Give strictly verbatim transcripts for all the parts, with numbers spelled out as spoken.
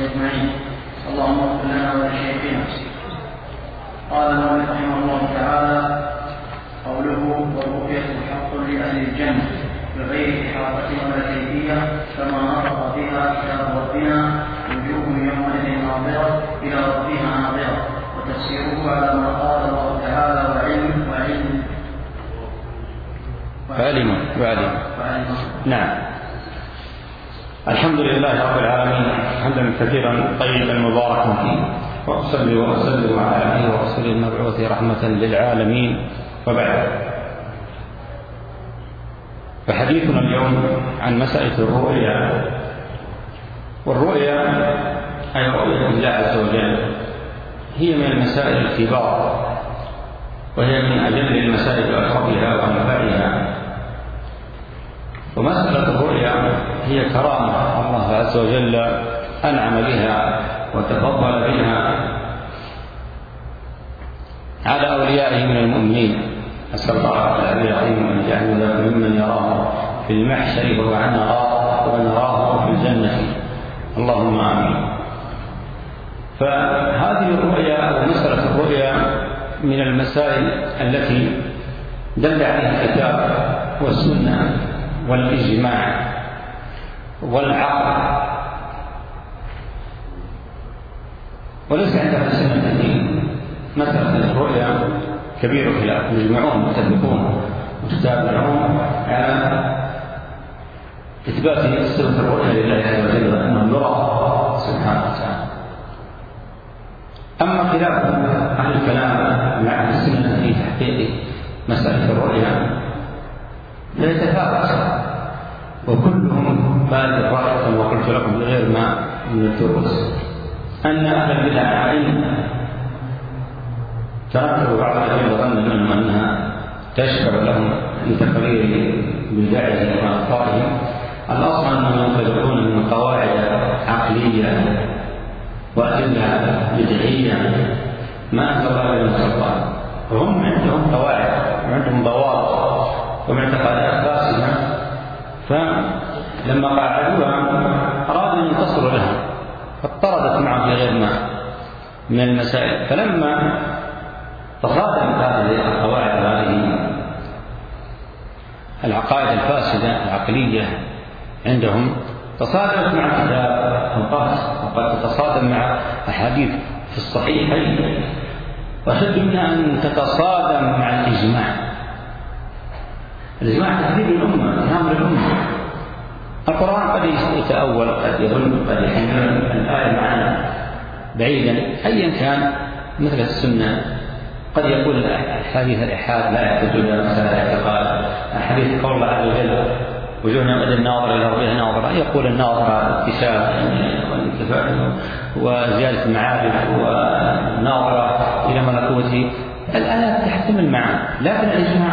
أجمعين. اللهم اغفر لنا ولشيخنا. قال المؤلف رحمه الله تعالى: قوله والرؤية حق لأهل الجنة بغير إحاطة ولا كيفية كما نطق بها كتاب ربنا وجوه يومئذ ناظرة إلى ربها ناظرة، وتفسيره على ما قال الله تعالى: وعلم وعلم وعلم وعلم نعم. الحمد لله رب العالمين حمدا كثيرا طيبا مباركا فيه، وأصلي وأسلم على آله ورسوله المبعوث رحمة للعالمين، وبعد. فحديثنا اليوم عن مسألة الرؤيا. والرؤيا أي رؤية الله عز وجل هي من المسائل الكبار، وهي من أجل المسائل وأشرفها وأنفعها. ومسألة الرؤيا هي كرامة الله عز وجل أنعم بها وتفضل بها على أوليائه من المؤمنين. أسأل الله العظيم أن يجعلنا ممن يراه في المحشر ونراه في الجنة، اللهم آمين. فهذه الرؤيا أو مسألة الرؤيا من المسائل التي دل عليها الكتاب والسنة والإجماع والعقل، وليس عند أهل السنة الدين مسألة الرؤيا كبير خلاف، يجمعون متفقون متتابعون على إثبات صفة الرؤيا لله عز وجل أنه يرى سبحانه وتعالى. أما خلاف أهل الكلام مع أهل السنة في تحقيق مسألة الرؤيا فيتفاوت، وكلهم بالغ رأي كما قلت لكم بغير ما من الدروس أن أهل البدع علم تركوا بعض الذين ظنوا منهم أنها تشفع لهم لتقرير بدعهم وأخطائهم. الأصل أنهم ينطلقون من قواعد عقلية وأدلة بدعية ما أنزل الله إلا السلطان، وهم عندهم قواعد وعندهم ضوابط ومعتقدات فاسدة، فلما قاعدوها أرادوا أن ينتصروا لها فاضطردت معهم في غير ما من المسائل. فلما تصادمت هذه القواعد هذه العقائد الفاسدة العقلية عندهم تصادمت مع الكتاب وقد وقد تتصادم مع أحاديث في الصحيحين، وأشد منها أن تتصادم مع الإجماع. الإجماع تهذيب الأمة، إمام الأمة. القرآن قد يتأول قد يظن قد يحمل الآية معنا بعيدا أيا كان، مثل السنة قد يقول حديث الإحاد لا يحتاج إلى مسألة الاعتقاد، حديث قول الله عز وجل وجوهنا قد الناظر إلى ربها ناظرة، يقول الناظرة اكتشاف والانتفاع وزيادة المعارف وناظرة إلى ملكوته. الآيات تحتمل معا، لكن الإجماع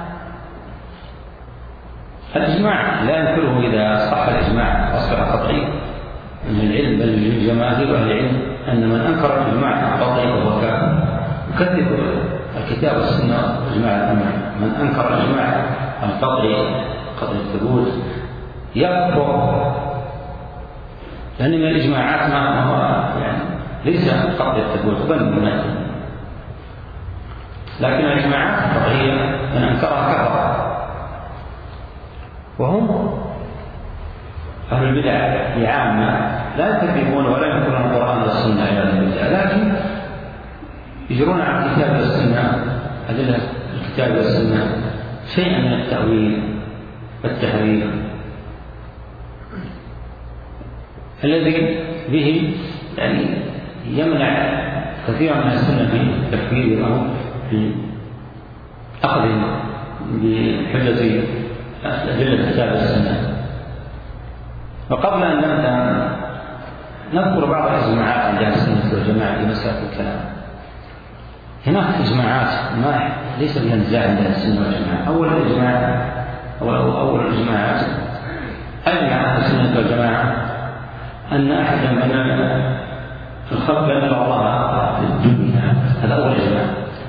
الإجماع لا ينكره إذا صح الإجماع أصبح قطعي من العلم، بل جماهير أهل العلم أن من أنكر الإجماع قطعي فهو كافر، يكذب الكتاب والسنة وإجماع الأمة. من أنكر الإجماع القطعي قطعي الثبوت يكفر، لأن من الإجماعات ما هو يعني ليس قطعي الثبوت بل من، لكن الإجماعات القطعية من أنكرها كفر. وهم أهل البدع عامة لا يكذبون ولا ينكرون القرآن والسنة عياذا بالله، لكن يجرون على الكتاب والسنة أدلة الكتاب والسنة شيئا من التأويل والتحريف الذي به يعني يمنع كثيرا من السنة في تكفير أو في أخذ بحجة أدلة الكتاب والسنة. وقبل أن نبدأ نذكر بعض الإجماعات عند أهل السنة والجماعة في مسألة الكلام. هناك إجماعات ما ليس فيها نزاع عند أهل السنة والجماعة. أول الإجماع أو أول الإجماعات أجمع أهل السنة والجماعة أن أحدا من الخلق يرى الله في الدنيا، هذا أول إجماع.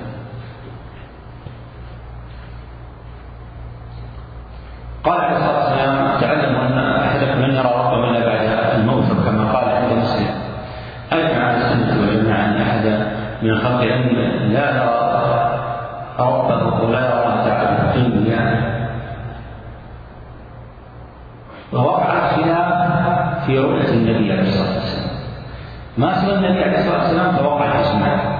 قال عليه الصلاة والسلام: تعلموا أن أحدكم لن يرى ربه إلا بعد الموت، كما قال عند مسلم. في رؤية النبي عليه الصلاة والسلام. ما سوى النبي عليه الصلاة والسلام توقع الإجماع،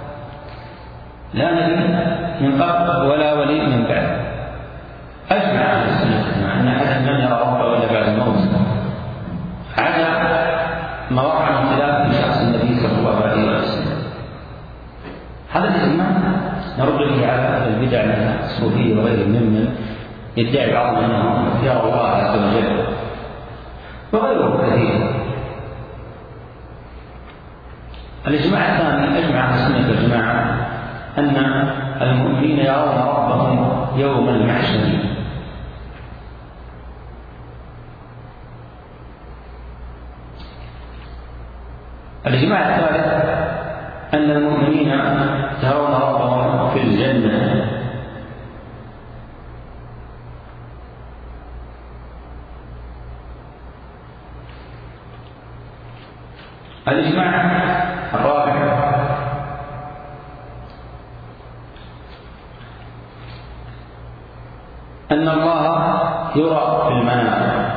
لا نبي من قبل ولا ولي من بعد. أجمع أهل السنة أن أحد لم يرى ربه إلا بعد الموت، عدا ما وقع من خلاف في شخص النبي صلى الله عليه وسلم. هذا الإجماع نرد به على البدع من الصوفية وغيرهم ممن يدعي بعضهم أنه يرى الله عز وجل وغيره كثير. الإجماع الثاني أجمع أهل السنة والجماعة أن المؤمنين يرون ربهم يوم المحشر. الإجماع الثالث أن المؤمنين يرون ربهم في الجنة. الإجماع الرابع أن الله يرى في المنام.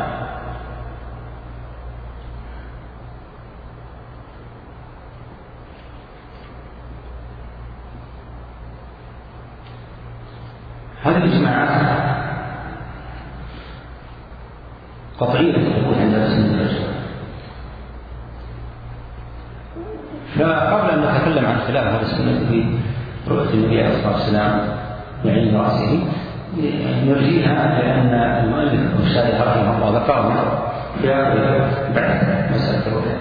هذه الإجماعات قطعية تكون عند السنة والجماعة. فقبل أن نتكلم عن خلاف هذا السنة في رؤية النبي عليه الصلاة والسلام بعين رأسه نرجيها لأن المؤلف الشارح رحمه الله ذكرنا في بعد مسألة الرؤية.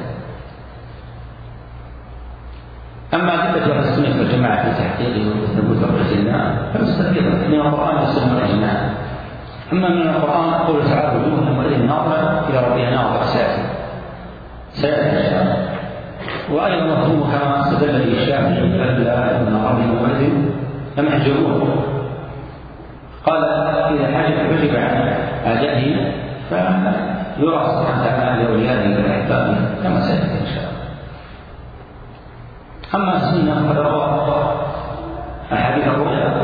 أما أدلة أهل السنة والجماعة في تحقيق وثبوت رؤية الله فمستفيضة من القرآن والسنة والإجماع. أما من القرآن قول تعالى وجوه يومئذ ناظرة إلى ربها ناظرة سيأتي سيأتي إن شاء الله. وأيضا مفهوم كما استدل به الشافعي كلا إن ربي يومئذ لمحجوبون، قال إذا حجب عن أعدائه فيرى سبحانه وتعالى لأوليائه وأحبابه كما سيأتي إن شاء الله. أما السنة فقد روى أحاديث الرؤيا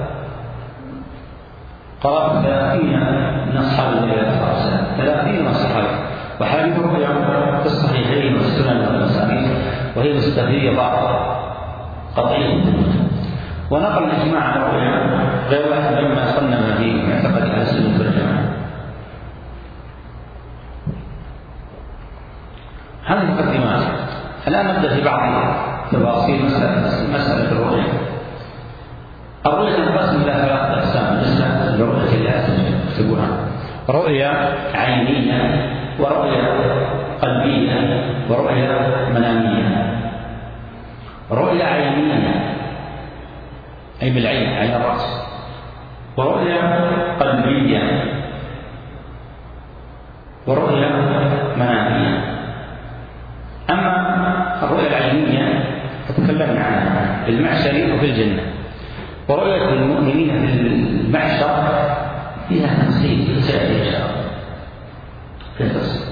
قرابة ثلاثين من أصحاب النبي عليه الصلاة والسلام، ثلاثين من الصحابة، وحديث الرؤيا في الصحيحين والسنن والمسانيد وهي مستفيضة قطعية. ونقل الإجماع على الرؤيا غير واحد مما صنف في معتقد أهل السنة والجماعة. هذه المقدمات. الآن نبدأ في بعض تفاصيل مسألة مسألة الرؤيا. الرؤيا تنقسم إلى ثلاثة أقسام بالنسبة للرؤية اللي يكتبونها: رؤيا عينية، ورؤيا قلبية، ورؤيا منامية. رؤيا عينية أي بالعين، عين الرأس، ورؤيا قلبية، ورؤيا منامية. أما الرؤيا العينية فتكلمنا عنها في المحشر وفي الجنة، ورؤية المؤمنين في المحشر فيها تفصيل سيأتي إن شاء الله في تفصيل.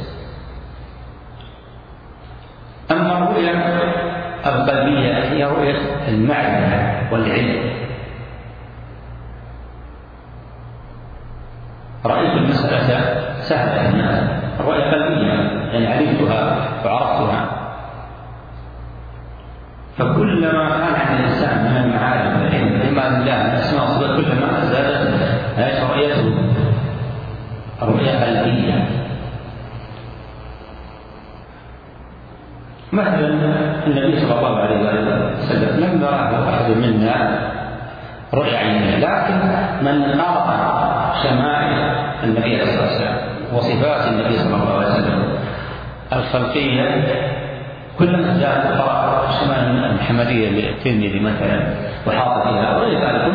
أما الرؤيا القلبية هي رؤية المعرفة والعلم. رأيت المسألة سهلة الناس، الرؤيا القلبية يعني علمتها وعرفتها. فكلما كان عند الإنسان من المعارف والعلم بما الله من أسماء وصفات كلما زادت رؤيته رؤيا قلبية. مثلا النبي صلى الله عليه وسلم لم يره أحد منا رؤيا عينية، لكن من قرأ شمائل النبي عليه الصلاة والسلام وصفات النبي صلى الله عليه وسلم الخلقية كلما زاد قرأ شمائل المحمدية للترمذي مثلا وحاط فيها وغير ذلك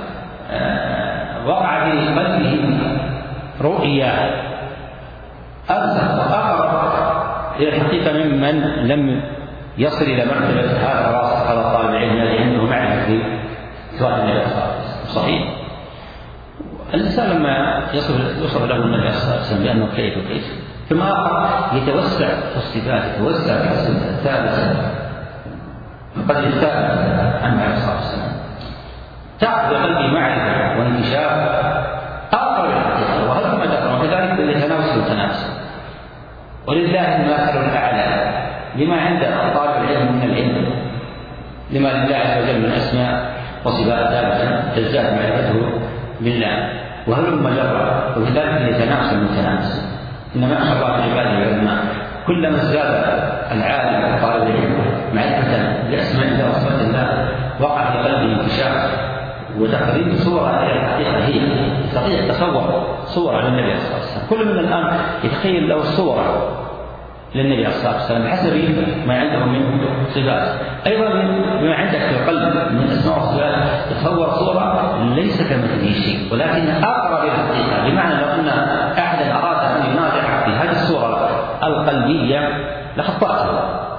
وقع في قلبه رؤيا أرسخ وأقرب إلى الحقيقة ممن لم يصل إلى مرتبة هذا الراسخ هذا الطالب العلم الذي عنده معرفة في صفات النبي صلى الله عليه وسلم. صحيح الإنسان لما يصل له النبي صلى الله عليه وسلم بأنه كيف وكيف ثم آخر يتوسع في الصفات، يتوسع في الصفات الثالثة فقد يختلف عنه عليه الصلاة والسلام، تأخذ قلبي معرفة وانكشاف أقرب إلى الحقيقة وهذا ما ذكر، وكذلك يتنافس ويتنافس. ولله المثل الأعلى لما عند طالب العلم من العلم، لما لله عز وجل من أسماء وصفات ثابتة تزداد معرفته بالله وهلم جرا، وكذلك يتنافس المتنافس. إنما أخشى الله في عباده العلماء، كلما ازداد العالم وطالب العلم معرفة بأسماء الله وصفات الله وقع في قلبه انكشاف وتقريب صورة إلى الحقيقة. هي يستطيع يتصور صورة للنبي صلى الله عليه وسلم، كل من الآن يتخيل له صورة للنبي صلى الله عليه وسلم بحسب ما عنده من صفات. أيضا بما عندك في القلب من أسماء وصفات يتصور صورة ليس كمثله شيء ولكن أقرب إلى الحقيقة، بمعنى لو أن أحدا أراد أن ينازع في هذه الصورة القلبية لخطأته.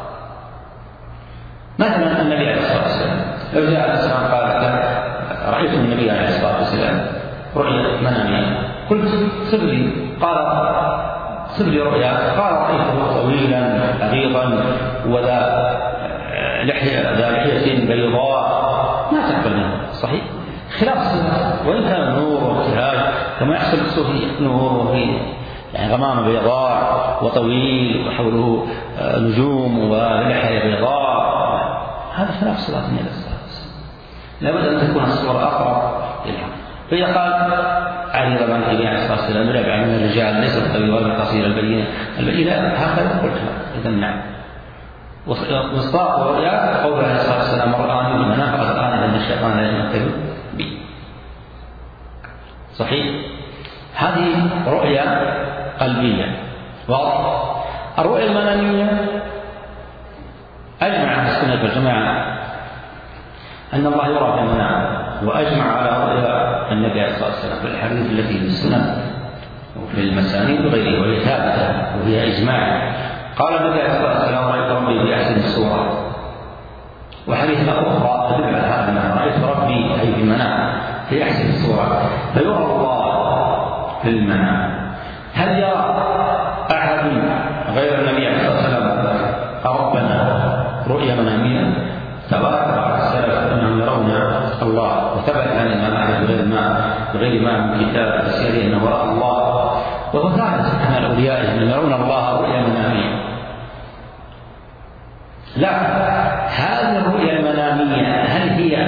مثلا النبي عليه الصلاة والسلام لو جاء عليه السلام قال رأيت النبي عليه الصلاة والسلام رؤيا منامية، قلت صف لي، قال صف لي رؤيا، قال رأيته طويلا عريضا وذا لحية ذا لحية بيضاء، ما تقبل منه صحيح خلاف الصفات، وإن كان نور وابتهاج كما يحصل الصوفية، نور وفيه يعني غمامة بيضاء وطويل وحوله نجوم ولحية بيضاء، هذا خلاف صفات النبي صلى الله عليه وسلم. لابد أن تكون الصورة أقرب للحق. فإذا قال علي رضي الله عنه عليه الصلاة والسلام ربع من الرجال ليس الطويل ولا القصير البينة البينة هكذا قلتها، إذا نعم. وإصداق الرؤيا قول عليه الصلاة والسلام رآني بالمنام فقد رآني أن الشيطان لا يمثل بي. صحيح؟ هذه رؤيا قلبية واضح. الرؤيا المنامية أجمع أهل السنة والجماعة أن الله يرى في المنام، وأجمع على رؤيا النبي عليه الصلاة والسلام في الحديث التي في السنن وفي المسانيد وغيره وهي ثابتة وهي إجماع. قال النبي عليه الصلاة والسلام رأيت ربي بأحسن الصورة، وحديث أخرى تدل على هذا المعنى رأيت ربي أي في المنام في أحسن الصورة، فيرى الله في المنام. هل يرى أحد غير النبي عليه الصلاة والسلام ربنا رؤيا منامية؟ تبارك السلف أنهم يرون الله، وثبت عن الإمام أحمد بغير ما بغير ما من كتاب السيري أنه رأى الله، وهو ثابت عن الأولياء أنهم يرون الله رؤيا منامية. لا، هذه الرؤيا المنامية هل هي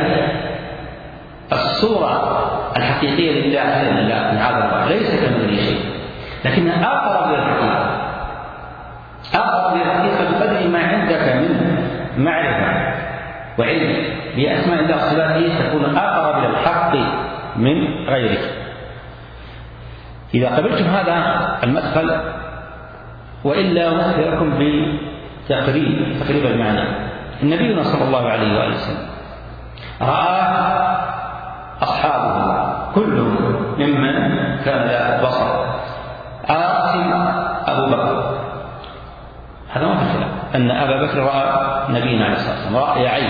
الصورة الحقيقية لله؟ لا، معاذ الله، ليس كمثله شيء، لكنها أقرب إلى الحقيقة، أقرب إلى الحقيقة بقدر ما عندك من معرفة وعلم بأسماء الله وصفاته تكون أقرب إلى الحق من غيرك. إذا قبلتم هذا المدخل، وإلا أخبركم بتقريب تقريب المعنى. النبي صلى الله عليه وآله وسلم رأى أصحابه كلهم ممن كان له بصر آسم أبو بكر، هذا ما في خلاف أن أبا بكر رأى نبينا عليه الصلاة والسلام رأي عين.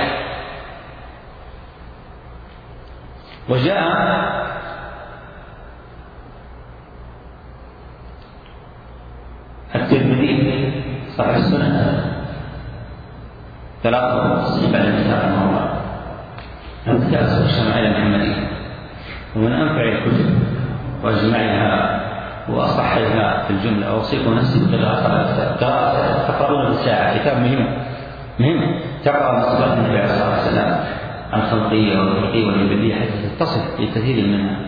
وجاء الترمذي صاحب السنن ثلاثة وتسعين بعد الكتاب الموضوع من كتاب الشمائل المحمدية، ومن أنفع الكتب وأجمعها وأصحها في الجملة. أوصيكم نفسي بقراءة تقرؤون بالساعة، كتاب مهم مهم تقرأ من صفات النبي عليه الصلاة والسلام الخلقية والخلقية والجبلية حتى تتصف بكثير منها.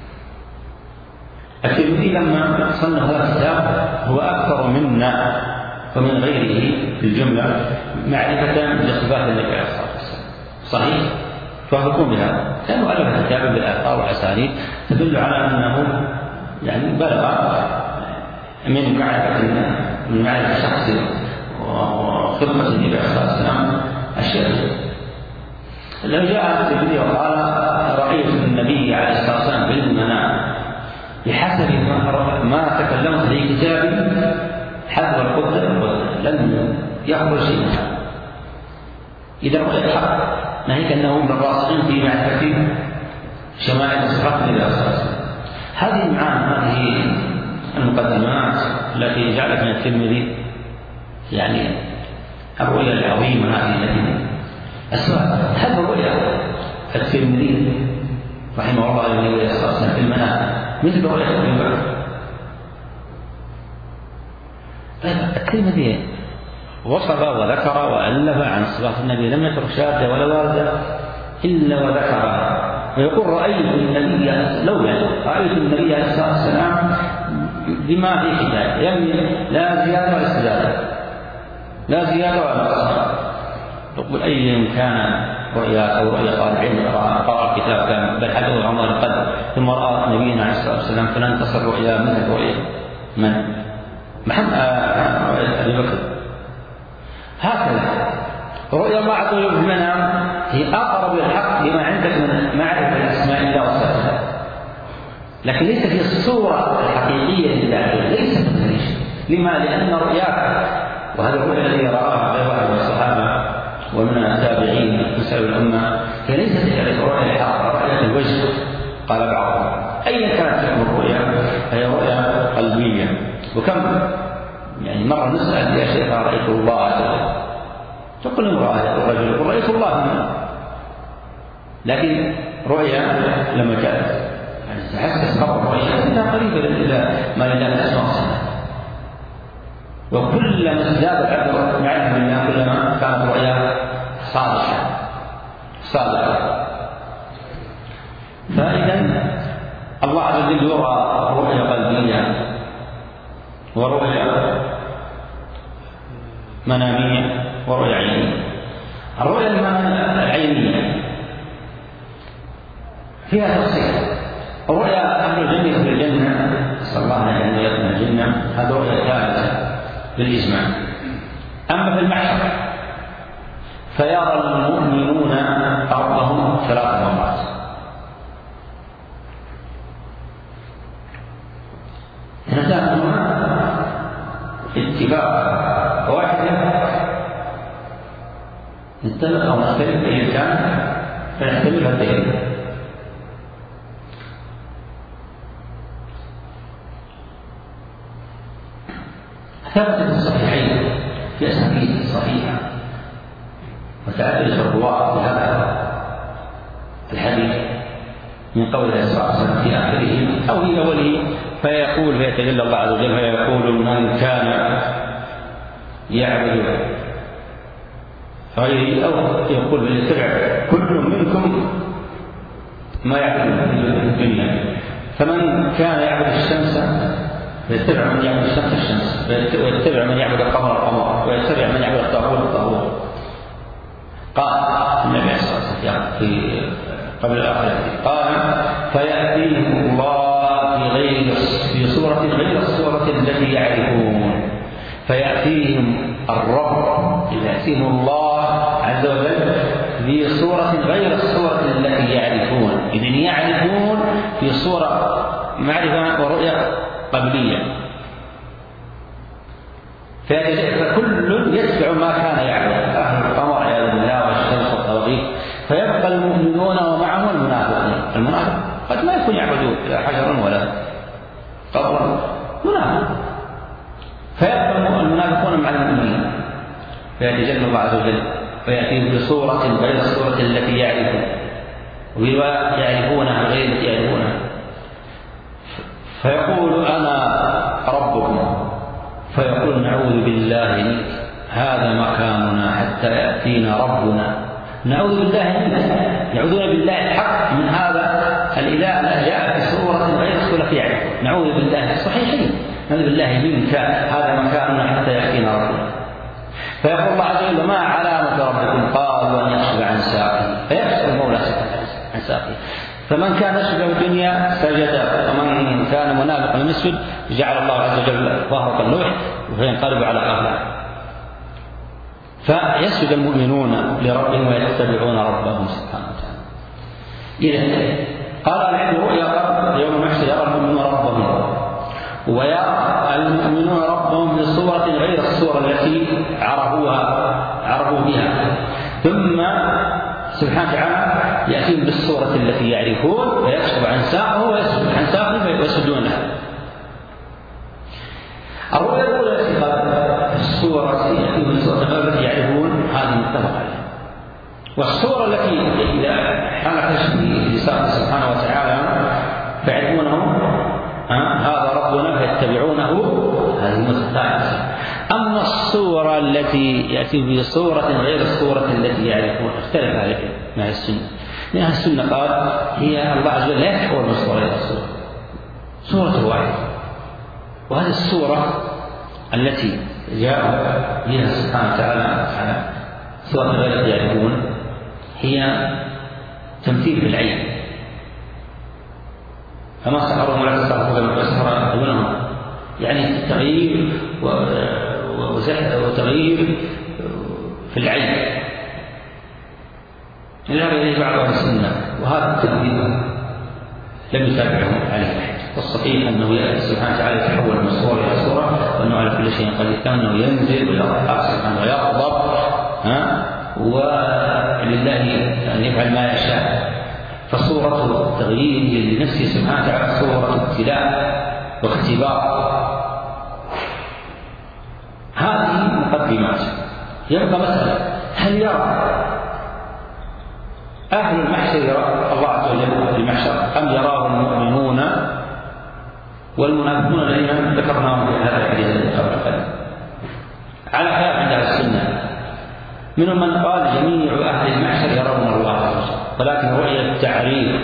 الترمذي لما صنف هذا الكتاب هو أكثر منا ومن غيره في الجملة معرفة بصفات النبي عليه الصلاة والسلام. صحيح؟ توافقون بهذا؟ كانوا ألف كتابا بالآثار والأسانيد تدل على أنه يعني بلغ من معرفة من معرفة الشخص وخدمة النبي عليه الصلاة والسلام الشيء. لو جاء الترمذي وقال رأيت النبي عليه الصلاة والسلام في المنام بحسب ما تكلمت في كتابي حذر القدر لن يخرج شيء منها. إذا رؤية الحق ناهيك أنه من الراسخين في معرفة شمائل صفات النبي عليه الصلاة والسلام. هذه المعاني هذه المقدمات التي جعلت من الترمذي يعني الرؤيا العظيمة هذه التي السؤال هل الرؤيا الترمذي رحمه الله النبي عليه الصلاة والسلام في المنام مثل رؤيا ابن بكر؟ الترمذي وصف وذكر وألف عن صفات النبي، لم يترك شاذة ولا واردة إلا وذكرها، ويقول رأيت النبي لو يعني رأيت النبي عليه الصلاة والسلام بما في كتابه، يعني لا زيادة ولا استزادة، لا زيادة ولا نقصان. يقول أي كان رؤيا أو رؤيا طالب علم قرأ الكتاب كان بل حدث عمر القلب ثم رأى نبينا عليه الصلاة والسلام فلن تصل رؤيا مثل رؤيا من؟ محمد أبي بكر. هكذا رؤيا الله عز وجل في المنام هي أقرب الحق لما عندك من معرفة الأسماء الله وصفاته، لكن ليس في الصورة الحقيقية لله، ليس كذلك. لما؟ لأن رؤياك وهذا الرؤيا الذي رآها غير واحد من الصحابة ومن التابعين من سائر الأمة هي ليست رؤيا الحق، رؤيا الوجه. قال بعضهم أيا كانت تكون الرؤيا هي رؤيا قلبية. وكم يعني مرة نسأل يا شيخ رأيت الله تقول امرأة الرجل يقول رأيت الله، لكن رؤيا لما جاءت تحسس خبر رؤيا إنها قريبة إلى ما لله الأسماء والصفات، وكلما ازداد العبد معرفة بالله كلما كانت رؤيا صالحة صالحة. فإذا الله عز وجل يرى رؤيا قلبية ورؤيا منامية ورؤيا عينية. الرؤيا العينية فيها تفصيل. رؤيا أهل الجنة في الجنة نسأل الله أن يدخلنا الجنة، هذه رؤيا ثابتة بالإجماع. أما في المحشر فيرى المؤمنون ربهم ثلاث مرات، نتاهما اتباع واحدة نتبع أو نختلف أي كان فنحتمل هذين. ثبت في الصحيحين في أسانيد صحيحة وتعددت الرواة بهذا الحديث من قول الصلاه والسلام في آخره أو في أوله، فيقول فيتجلى الله عز وجل فيقول من كان يعبد غيري، أو يقول فليتبع كل منكم ما يعبد في الدنيا، فمن كان يعبد الشمس فيتبع من يعبد الشمس الشمس، ويتبع من يعبد القمر القمر، ويتبع من يعبد الطاغوت الطاغوت. قال النبي عليه الصلاة والسلام في قبل الآخرة قال فيأتيهم الله في غير في صورة غير الصورة التي يعرفون، فيأتيهم الرب يأتيهم الله عز وجل في صورة غير الصورة التي يعرفون. إذن يعرفون في صورة معرفة ورؤية قبلية، فكل يتبع ما كان يعبد أهل القمر عياذ بالله والشمس والطواغيت، فيبقى المؤمنون ومعهم المنافقون. المنافق قد ما يكون يعبد حجرا ولا قبرا منافق، فيبقى المنافقون مع المؤمنين فيتجلى الله عز وجل فيأتيهم بصورة غير الصورة التي يعرفون، ويعرفونها غير التي يعرفونها، فيقول أنا ربكم، فيقول نعوذ بالله منك هذا مكاننا حتى يأتينا ربنا. نعوذ بالله منك، يعوذون بالله الحق من هذا الإله الذي جاء في صورة غير الصورة يعرفون. نعوذ بالله الصحيحين نعوذ بالله منك هذا مكاننا حتى يأتينا ربنا. فيقول الله عز وجل ما علامة ربكم؟ قالوا أن يصب عن ساقه، فيكسر المولى عن ساقه. فمن كان يسجد في الدنيا سجد، ومن كان منافقا لم يسجد جعل الله عز وجل ظهره كاللوح فينقلب على قبله. فيسجد المؤمنون لربهم ويتبعون ربهم سبحانه وتعالى. إذن قال العلم رؤيا يوم المحشر يرى المؤمنون ربهم، ويرى المؤمنون ربهم بصورة غير الصورة التي عرفوها عرفوا بها، ثم سبحانه وتعالى يأتيهم بالصورة التي يعرفون فيكشف عن ساقه ويسجد عن ساقه فيسجدون لها. الرؤيا الأولى التي قال الصورة يأتيهم بالصورة التي يعرفون هذه متفق عليها، والصورة التي إذا حلقت بلسان سبحانه وتعالى فيعرفونه هذا ربنا فيتبعونه هذه متفق. الصورة التي يأتي بصورة غير الصورة التي يعرفون؟ اختلف عليه مع السنة. من أهل السنة قال هي الله عز وجل لا يتحول من صورة إلى صورة، صورة واحدة، وهذه الصورة التي جاء بها سبحانه وتعالى على صورة غير يعرفون هي تمثيل بالعين، فما سحرهم ولا تسحروا كما سحر دونهم، يعني تغيير وتغيير في العين. ذهب إليه بعض أهل السنة، وهذا التغيير لم يتابعهم عليه أحد. والصحيح أنه سبحانه وتعالى يتحول من صورة إلى صورة، وأنه على كل شيء قدير، كأنه ينزل ويرفع سبحانه ويغضب، ها ولله أن يفعل ما يشاء. فصورة تغيير لنفسه سبحانه وتعالى صورة ابتلاء واختبار. هذه مقدمات. يبقى مسألة هل يرى أهل المحشر يرى الله عز وجل في المحشر أم يراه المؤمنون والمنافقون الذين ذكرناهم في هذا الحديث الذي قبل قليل؟ على خلاف عند أهل السنة، منهم من قال جميع أهل المحشر يرون الله عز وجل، ولكن رؤية التعريف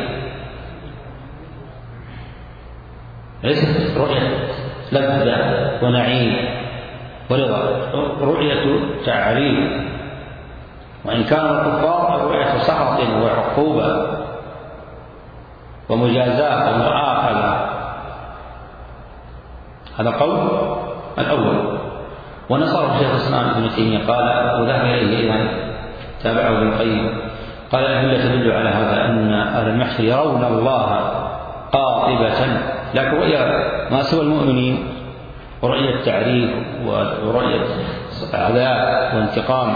ليست رؤية لذة ونعيم ورضا، رؤية تعريف. وإن كانوا الكفار رؤية سخط وعقوبة ومجازاة ومؤاخذة. هذا قول الأول. ونصره شيخ الإسلام ابن تيمية قال وذهب إليه إذا تابعه ابن القيم قال الأدلة تدل على هذا أن أهل المحشر يرون الله قاطبة، لكن رؤية ما سوى المؤمنين ورؤية تعريف ورؤية عذاب وانتقام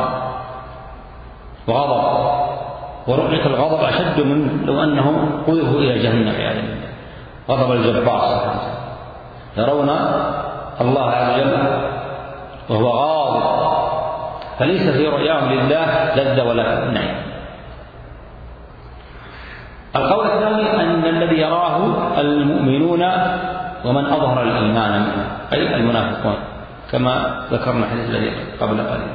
وغضب، ورؤية الغضب أشد من لو أنهم قذفوا إلى جهنم في هذا غضب الجبار سبحانه وتعالى. يرون الله عز وجل وهو غاضب، فليس في رؤياهم لله لذة ولا نعيم. القول الثاني أن الذي يراه المؤمنون ومن أظهر الإيمان منهم، أي المنافقون، كما ذكرنا الحديث الذي قبل قليل.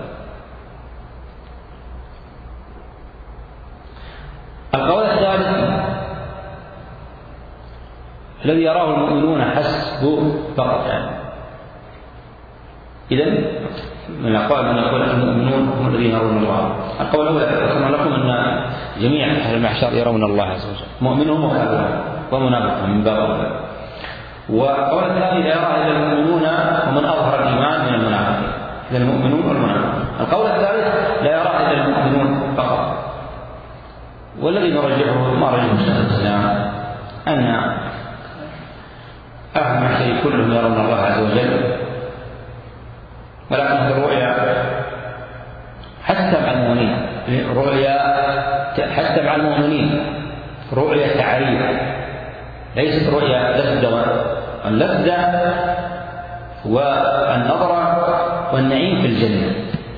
القول الثالث الذي يراه المؤمنون حسب فقط، يعني إذن من الأقوال من يقول المؤمنون هم الذين يرون الله. القول الأول ذكرنا لكم أن جميع أهل المحشر يرون الله عز وجل، مؤمنهم وكافرهم ومنافقهم من باب أولى. والقول الثاني لا يرى إلا المؤمنون ومن أظهر الإيمان من المنافقين، إذا المؤمنون والمنافقون. القول الثالث لا يرى إلا المؤمنون فقط، والذي نرجحه ما رجحه شيخ الإسلام أن أهل المحشر كلهم يرون الله عز وجل، ولكن هذه الرؤيا حتى مع المؤمنين، رؤيا حتى مع المؤمنين رؤيا تعريف، ليست رؤيا لذة. اللذة والنظرة والنعيم في الجنة.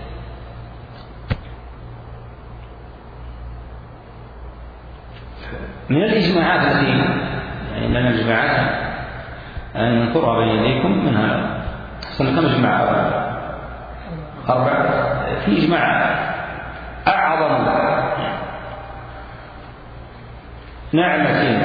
من الإجماعات التي يعني لنا الإجماعات أن ننظرها بين يديكم منها أصلا كم إجماع؟ أربع. في إجماع أعظم نعمة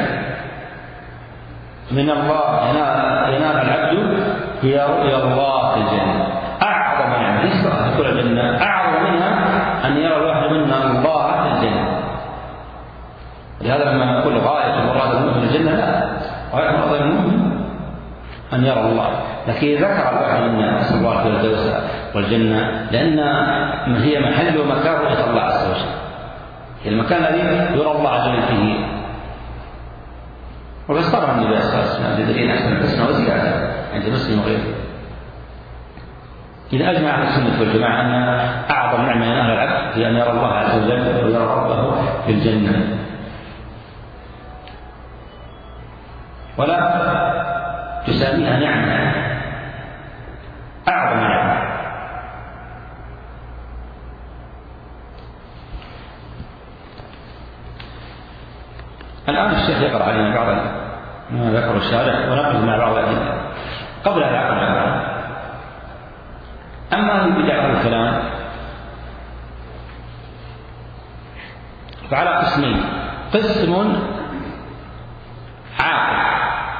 من الله ينال العبد هي رؤيا الله في الجنة. أعظم نعمة ليس تدخل الجنة، أعظم منها أن يرى الواحد منا الله في الجنة. لهذا لما نقول غاية مراد المؤمن الجنة، لا، غاية مراد المؤمن أن يرى الله. لكن ذكر الواحد منا نسأل الله الفردوس والجنة لأن هي محل ومكان رؤية الله عز وجل، هي المكان الذي يرى الله عز وجل فيه. وفسرها النبي صلى الله عليه وسلم بدليل أحسن الحسنى وزيادة عند مسلم وغيره. إذا أجمع أهل السنة والجماعة أن أعظم نعمة ينال العبد هي أن يرى الله عز وجل ويرى ربه في الجنة، ولا تساميها نعمة أعظم نعمة. الآن الشيخ يقرأ علينا بعض ما ذكر الشارح ونقل مع بعض الأدلة. قبل العقل أما البدع والكلام فعلى قسمين: قسم عاقل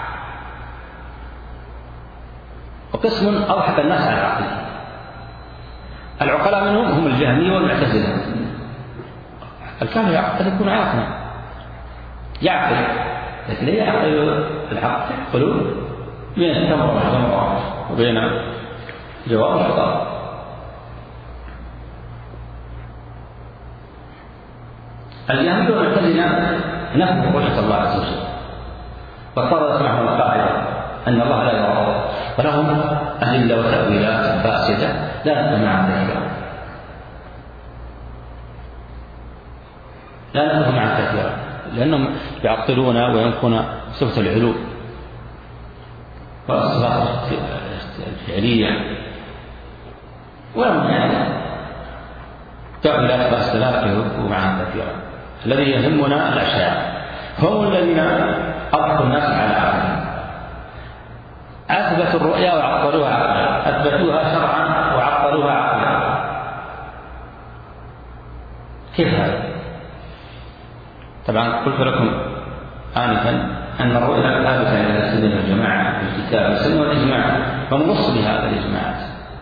وقسم أضحك الناس على العقل. العقلاء منهم هم الجهمية والمعتزلة. الكافر قد يكون عاقلا يعقل، لكن لا يعقل الحق، يعقل بين التمر والجمرات وبين جواب الخطاب. الجهمية والمعتزلة نفوا رؤية الله عز وجل، واضطرت معهم القاعدة أن الله لا يرى، ولهم أدلة وتأويلات فاسدة لا نفهم معها كثيرا لا نفهم معها كثيرا لأنهم يعطلون وينفون صفة العلو والصفات الفعلية، ولم يعني تأويلات فاسدة لا نفهم معها كثيرا. الذي يهمنا الأشاعرة، هم الذين أضحكوا الناس على عقلهم، أثبتوا الرؤيا وعطلوها عقلا، أثبتوها شرعا وعطلوها عقلا. كيف هذا؟ طبعا قلت لكم آنفا أن الرؤيا ثابتة عند السنة والجماعة في الكتاب والسنة والإجماع، فنص بهذا الإجماع.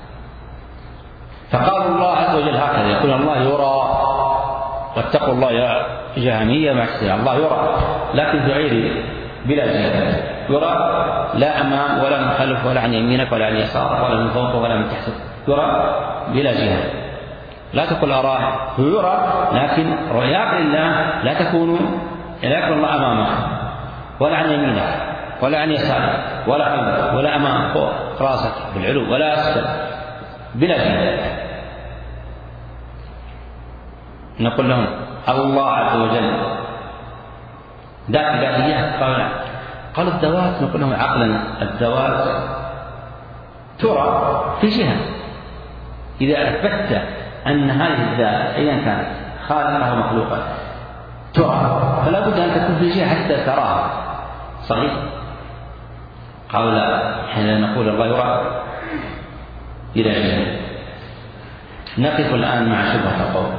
فقال الله عز وجل هكذا، يقول الله يرى، واتقوا الله يا جهمية معتزلة، الله يرى لكن بغير بلا جهة، يرى لا أمام ولا من خلف ولا عن يمينك ولا عن يسارك ولا من فوق ولا من تحتك، يرى بلا جهة. لا تقل أراه، يرى لكن رؤياك لله لا تكون لا يكون الله أمامك ولا عن يمينك ولا عن يسارك ولا خلفك ولا أمام فوق راسك بالعلو ولا أسفل، بلا جهة. نقول لهم الله عز وجل ذات ذاتية، قال قال الذوات، نقول لهم عقلا الذوات ترى في جهة. إذا أثبتت أن هذه الذات أيا كانت خالقة ومخلوقة ترى، فلا بد أن تكون في جهة حتى تراها، صحيح؟ قالوا لا، حين نقول الله يرى إلى جهة. نقف الآن مع شبهة القول،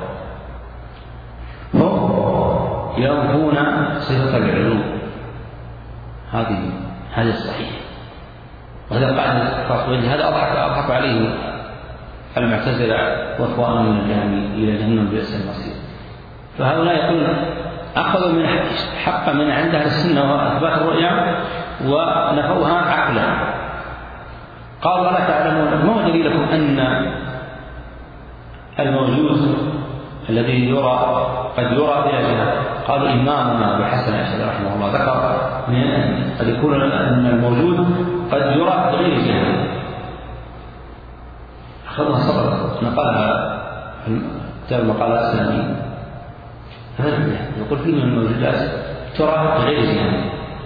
هم ينفون صفة العلو، هذه هذا الصحيح، وهذا بعد هذا أضحك أضحك عليه المعتزلة وإخوانهم من الجهمية إلى جهنم بئس المصير. فهؤلاء يقولون أخذوا من حق من عند أهل السنة وأثبات الرؤيا ونفوها عقلا. قالوا لا تعلمون، ما هو دليلكم أن الموجود الذي يرى قد يرى بلا جهة؟ قالوا إمامنا أبو الحسن الأشعري رحمه الله ذكر قد يكون أن الموجود قد يرى بغير جهة. أخذنا صبر نقلها في المقالات الإسلامية، يقول فيه من الموجودات ترى بغير جهة.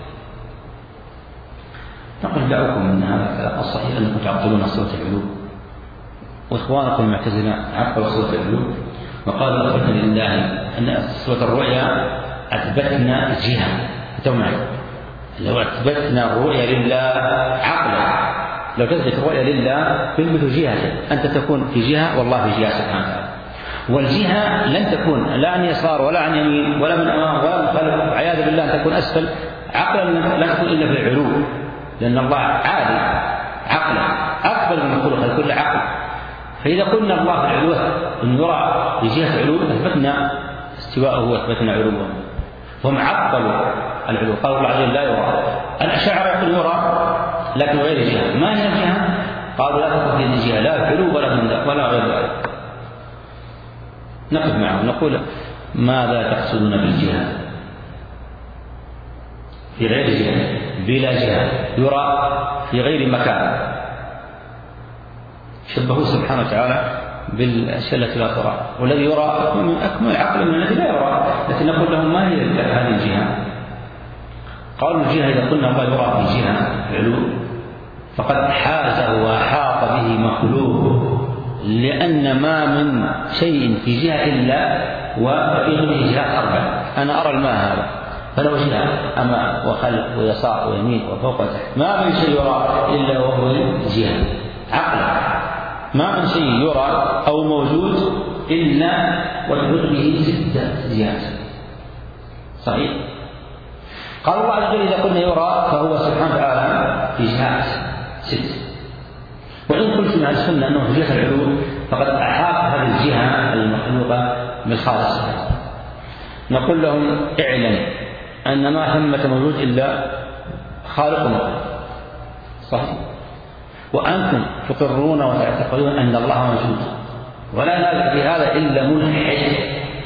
نقول دعوكم من هذا الكلام الصحيح أنكم تعطلون صوت العلو، وإخوانكم المعتزلة عطلوا صوت العلو وقالوا أثبتنا لله أن صفة الرؤيا أثبتنا جهة. انتبهوا معي، لو أثبتنا الرؤيا لله عقلا، لو تثبت الرؤيا لله تثبت جهة، أنت تكون في جهة والله في جهة سبحانه وتعالى، والجهة لن تكون لا عن يسار ولا عن يمين ولا من أمام ولا من خلف، عياذ بالله أن تكون أسفل. عقلا لا تكون إلا في العلو، لأن الله عالي عقلا أكبر من الخلق كل عقل. فإذا قلنا الله في العلو أن يرى بجهة علو أثبتنا استواءه وأثبتنا علوه، فهم عطلوا العلو، قالوا الله عز وجل لا يرى. الأشاعرة يقول يرى لكن غير جهة. ما هي الجهة؟ قالوا لا تكون في جهة لا علو ولا من ولا غير ذلك. نقف معهم نقول ماذا تقصدون بالجهة؟ في غير جهة بلا جهة، يرى في غير مكان. شبهوا سبحانه وتعالى بالأشياء التي لا ترى، والذي يرى أكمل عقل من الذي لا يرى. لكن نقول لهم ما هي هذه الجهة؟ قالوا الجهة إذا قلنا الله يرى في جهة العلو فقد حازه وأحاط به مخلوق، لأن ما من شيء في جهة إلا وفي غيره جهات أربع. أنا أرى الماء هذا فله جهة أمام وخلف ويسار ويمين وفوق وتحت، ما من شيء يرى إلا وهو جهة عقلا. ما من شيء يرى أو موجود إلا وتحيط به ستة جهات. صحيح؟ قال الله عز وجل إذا قلنا يرى فهو سبحانه وتعالى في جهات ست. وإن قلت مع السنة أنه في جهة العلو فقد أحاط هذه الجهة المخلوقة بالخالص. نقول لهم اعلم أن ما ثمة موجود إلا خالق مخلوق. صحيح؟ وأنتم تقرون وتعتقدون أن الله موجود، ولا نعرف في هذا إلا ملحد.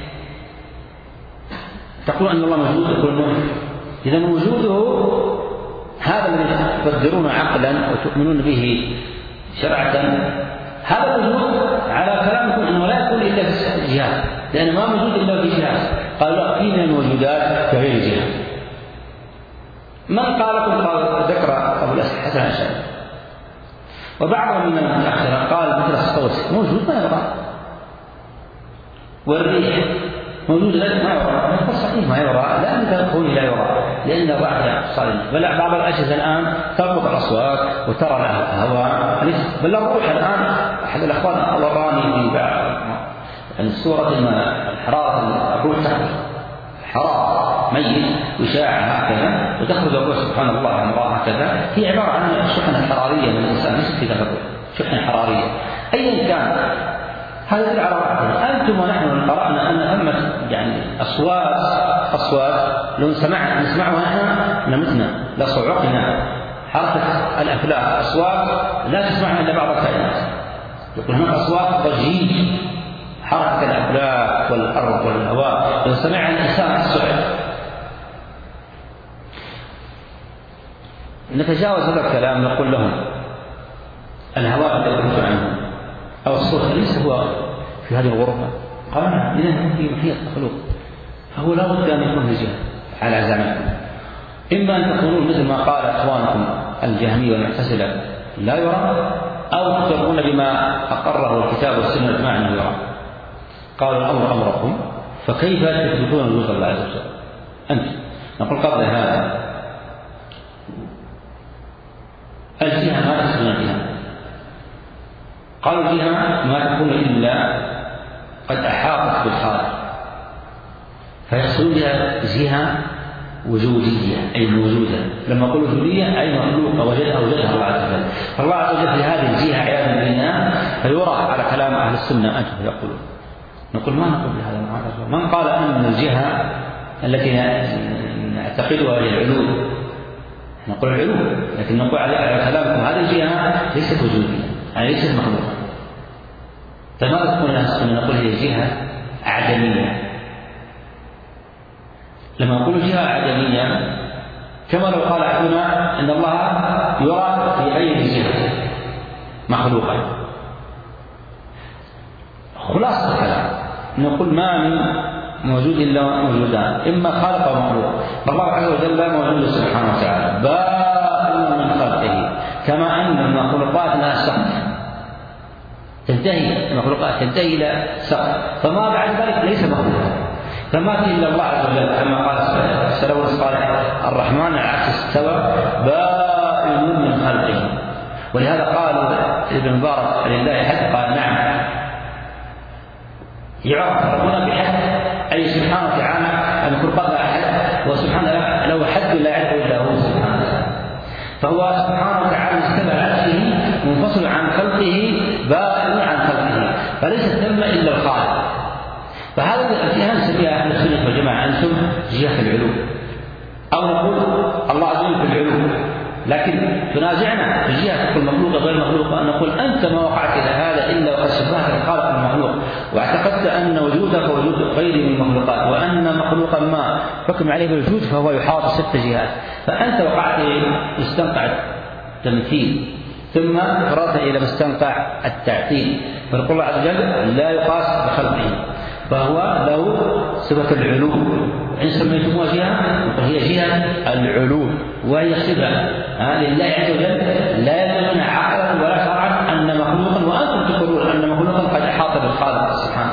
تقول أن الله موجود يقول ملحد. إذا وجوده هذا الذي تقدرون عقلا وتؤمنون به شرعة، هذا الوجود على كلامكم أنه لا يكون إلا في جهات، لأن ما موجود إلا في جهات. قالوا لا، في من الوجودات كغير جهات. من قال لكم؟ قال ذكر أبو الحسن الأشعري، وبعضهم من المتأخرة قال مثل الصوت موجود ما يرى، والريح موجود ما يرى. هذا صحيح ما يرى، لا أنت تقول لا يرى لأن الرأي صالح. بل بعض الأجهزة الآن تربط الأصوات وترى لها هواء، بل الروح الآن أحد الأخوان وراني في بعض الصورة الحرارة الروح تخرج حرارة ميت وشاع هكذا وتخرج الروح سبحان الله عن الله هكذا. هي عبارة عن شحنة حرارية من الإنسان، ليست في داخل الروح، شحنة حرارية. أيا كان هذا العرب أنتم ونحن قرأنا أن ثمة يعني أصوات أصوات لو سمعنا نسمعها نحن نمتنا لصعقنا. حركة الأفلاك أصوات لا تسمعها إلا بعض الكائنات. يقول هناك أصوات ضجيج، حركة الأفلاك والأرض والهواء لو سمعها الإنسان الصعق. نتجاوز هذا الكلام نقول لهم الهواء الذي يخرج عنه أو الصوت ليس هو في هذه الغرفة. قال لأنه في محيط مخلوق، فهو لا بد أن يكون في جهة على زمانكم. إما أن تقولون مثل ما قال إخوانكم الجهمية والمعتزلة لا يرى، أو تقرون بما أقره الكتاب والسنة والإجماع أنه يرى. قالوا الأمر أمركم، فكيف تثبتون وجود الله عز وجل أنت؟ نقول قبل هذا الجهة ما تسمى بها. قالوا الجهة ما تكون إلا قد أحاطت بالخالق، فيحصل بها جهة وجودية أي موجودة. لما أقول وجودية أي مخلوقة وجدها وجدها الله عز وجل. فالله عز وجل في هذه الجهة عياذا بالله فيرى على كلام أهل السنة أنتم يقولون. نقول ما نقول بهذا. من قال أن الجهة التي نعتقدها هي العلو، نقول العلو، لكن نقول على كلامكم هذه الجهة ليست وجودية يعني ليست مخلوقة. فماذا تقول أهل السنة؟ نقول هي جهة أعدمية. لما نقول جهة أعدمية كما لو قال أحدنا أن الله يرى في أي جهة مخلوقة. خلاصة الكلام نقول ما من موجود إلا موجودان، إما خالق ومخلوق. فالله عز وجل موجود سبحانه وتعالى بائن من خلقه، كما أن المخلوقات لها سقف تنتهي، المخلوقات تنتهي إلى سقف، فما بعد ذلك ليس مخلوقا. فما فيه إلا الله عز وجل كما قال السلف الصالح الرحمن على العرش استوى بائن من خلقه. ولهذا قال ابن مبارك لله حد، قال نعم يعرف ربنا بحد أي سبحانه وتعالى المخلوقات لها حد، وسبحانه له حد لا يعرف إلا هو سبحانه وتعالى. فهو سبحانه وتعالى استوى على عرشه منفصل عن خلقه بائن عن خلقه، فليس ثم إلا الخالق. فهذا الجهة نسميها أهل السنة والجماعة أنتم جهة العلو، أو نقول الله عز وجل في العلو، لكن تنازعنا في جهة تكون مخلوقة غير مخلوقة أن نقول أنت ما وقعت إلى هذا إلا وقد شبهت الخالق المخلوق، واعتقدت أن وجودك وجود غير من المخلوقات، وأن مخلوقا ما حكم عليه بالوجود فهو يحاط ست جهات. فأنت وقعت مستنقع التمثيل ثم فررت إلى مستنقع التعطيل. فنقول الله عز وجل لا يقاس بخلقه، فهو له صفة العلو. إن سميتموها جهة فهي جهة العلو، وهي صفة لله عز وجل لا يلزمنا عقلا ولا شرعا أن مخلوقا، وأنتم تقولون أن مخلوقا قد أحاط بالخالق سبحانه وتعالى.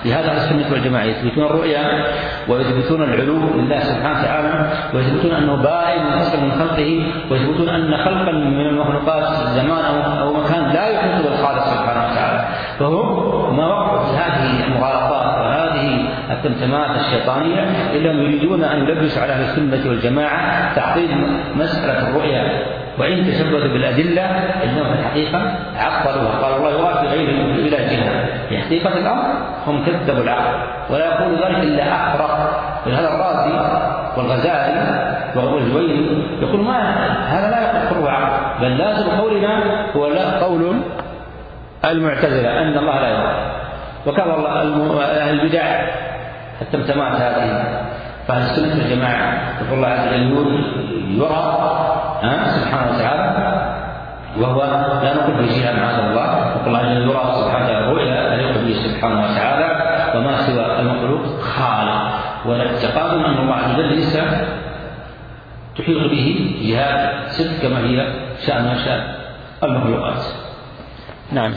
لهذا السنة والجماعة يثبتون الرؤيا ويثبتون العلو لله سبحانه وتعالى، ويثبتون أنه بائن منفصل من خلقه، ويثبتون أن خلقا من المخلوقات زمان أو مكان لا يحيط بالخالق سبحانه وتعالى. فهم ما وقعوا في هذه المغالطات وهذه التمتمات الشيطانية إلا يريدون أن يلبسوا على أهل السنة والجماعة تعطيل مسألة الرؤيا، وإن تشبثوا بالأدلة إنهم في الحقيقة عطلوها. قال الله يراد بغير إلى جهة، في حقيقة الأمر هم كذبوا العقل، ولا يقول ذلك إلا أحرق. ولهذا الرازي والغزالي والجويني يقول ما هذا لا يقول عقل، بل لازم قولنا هو لا قول المعتزلة أن الله لا يرى. وكان الله أهل البدع التمتمات هذه، فأهل السنة والجماعة يقول الله عز وجل يرى سبحانه وتعالى، وهو لا نقول بشيء معاذ الله، يقول الله عز وجل يرى سبحانه وتعالى الرؤيا يليق به سبحانه وتعالى، وما سوى المخلوق خالق. والاعتقاد أن الله عز وجل ليس تحيط به جهات ست كما هي شأن شأن المخلوقات. نعم.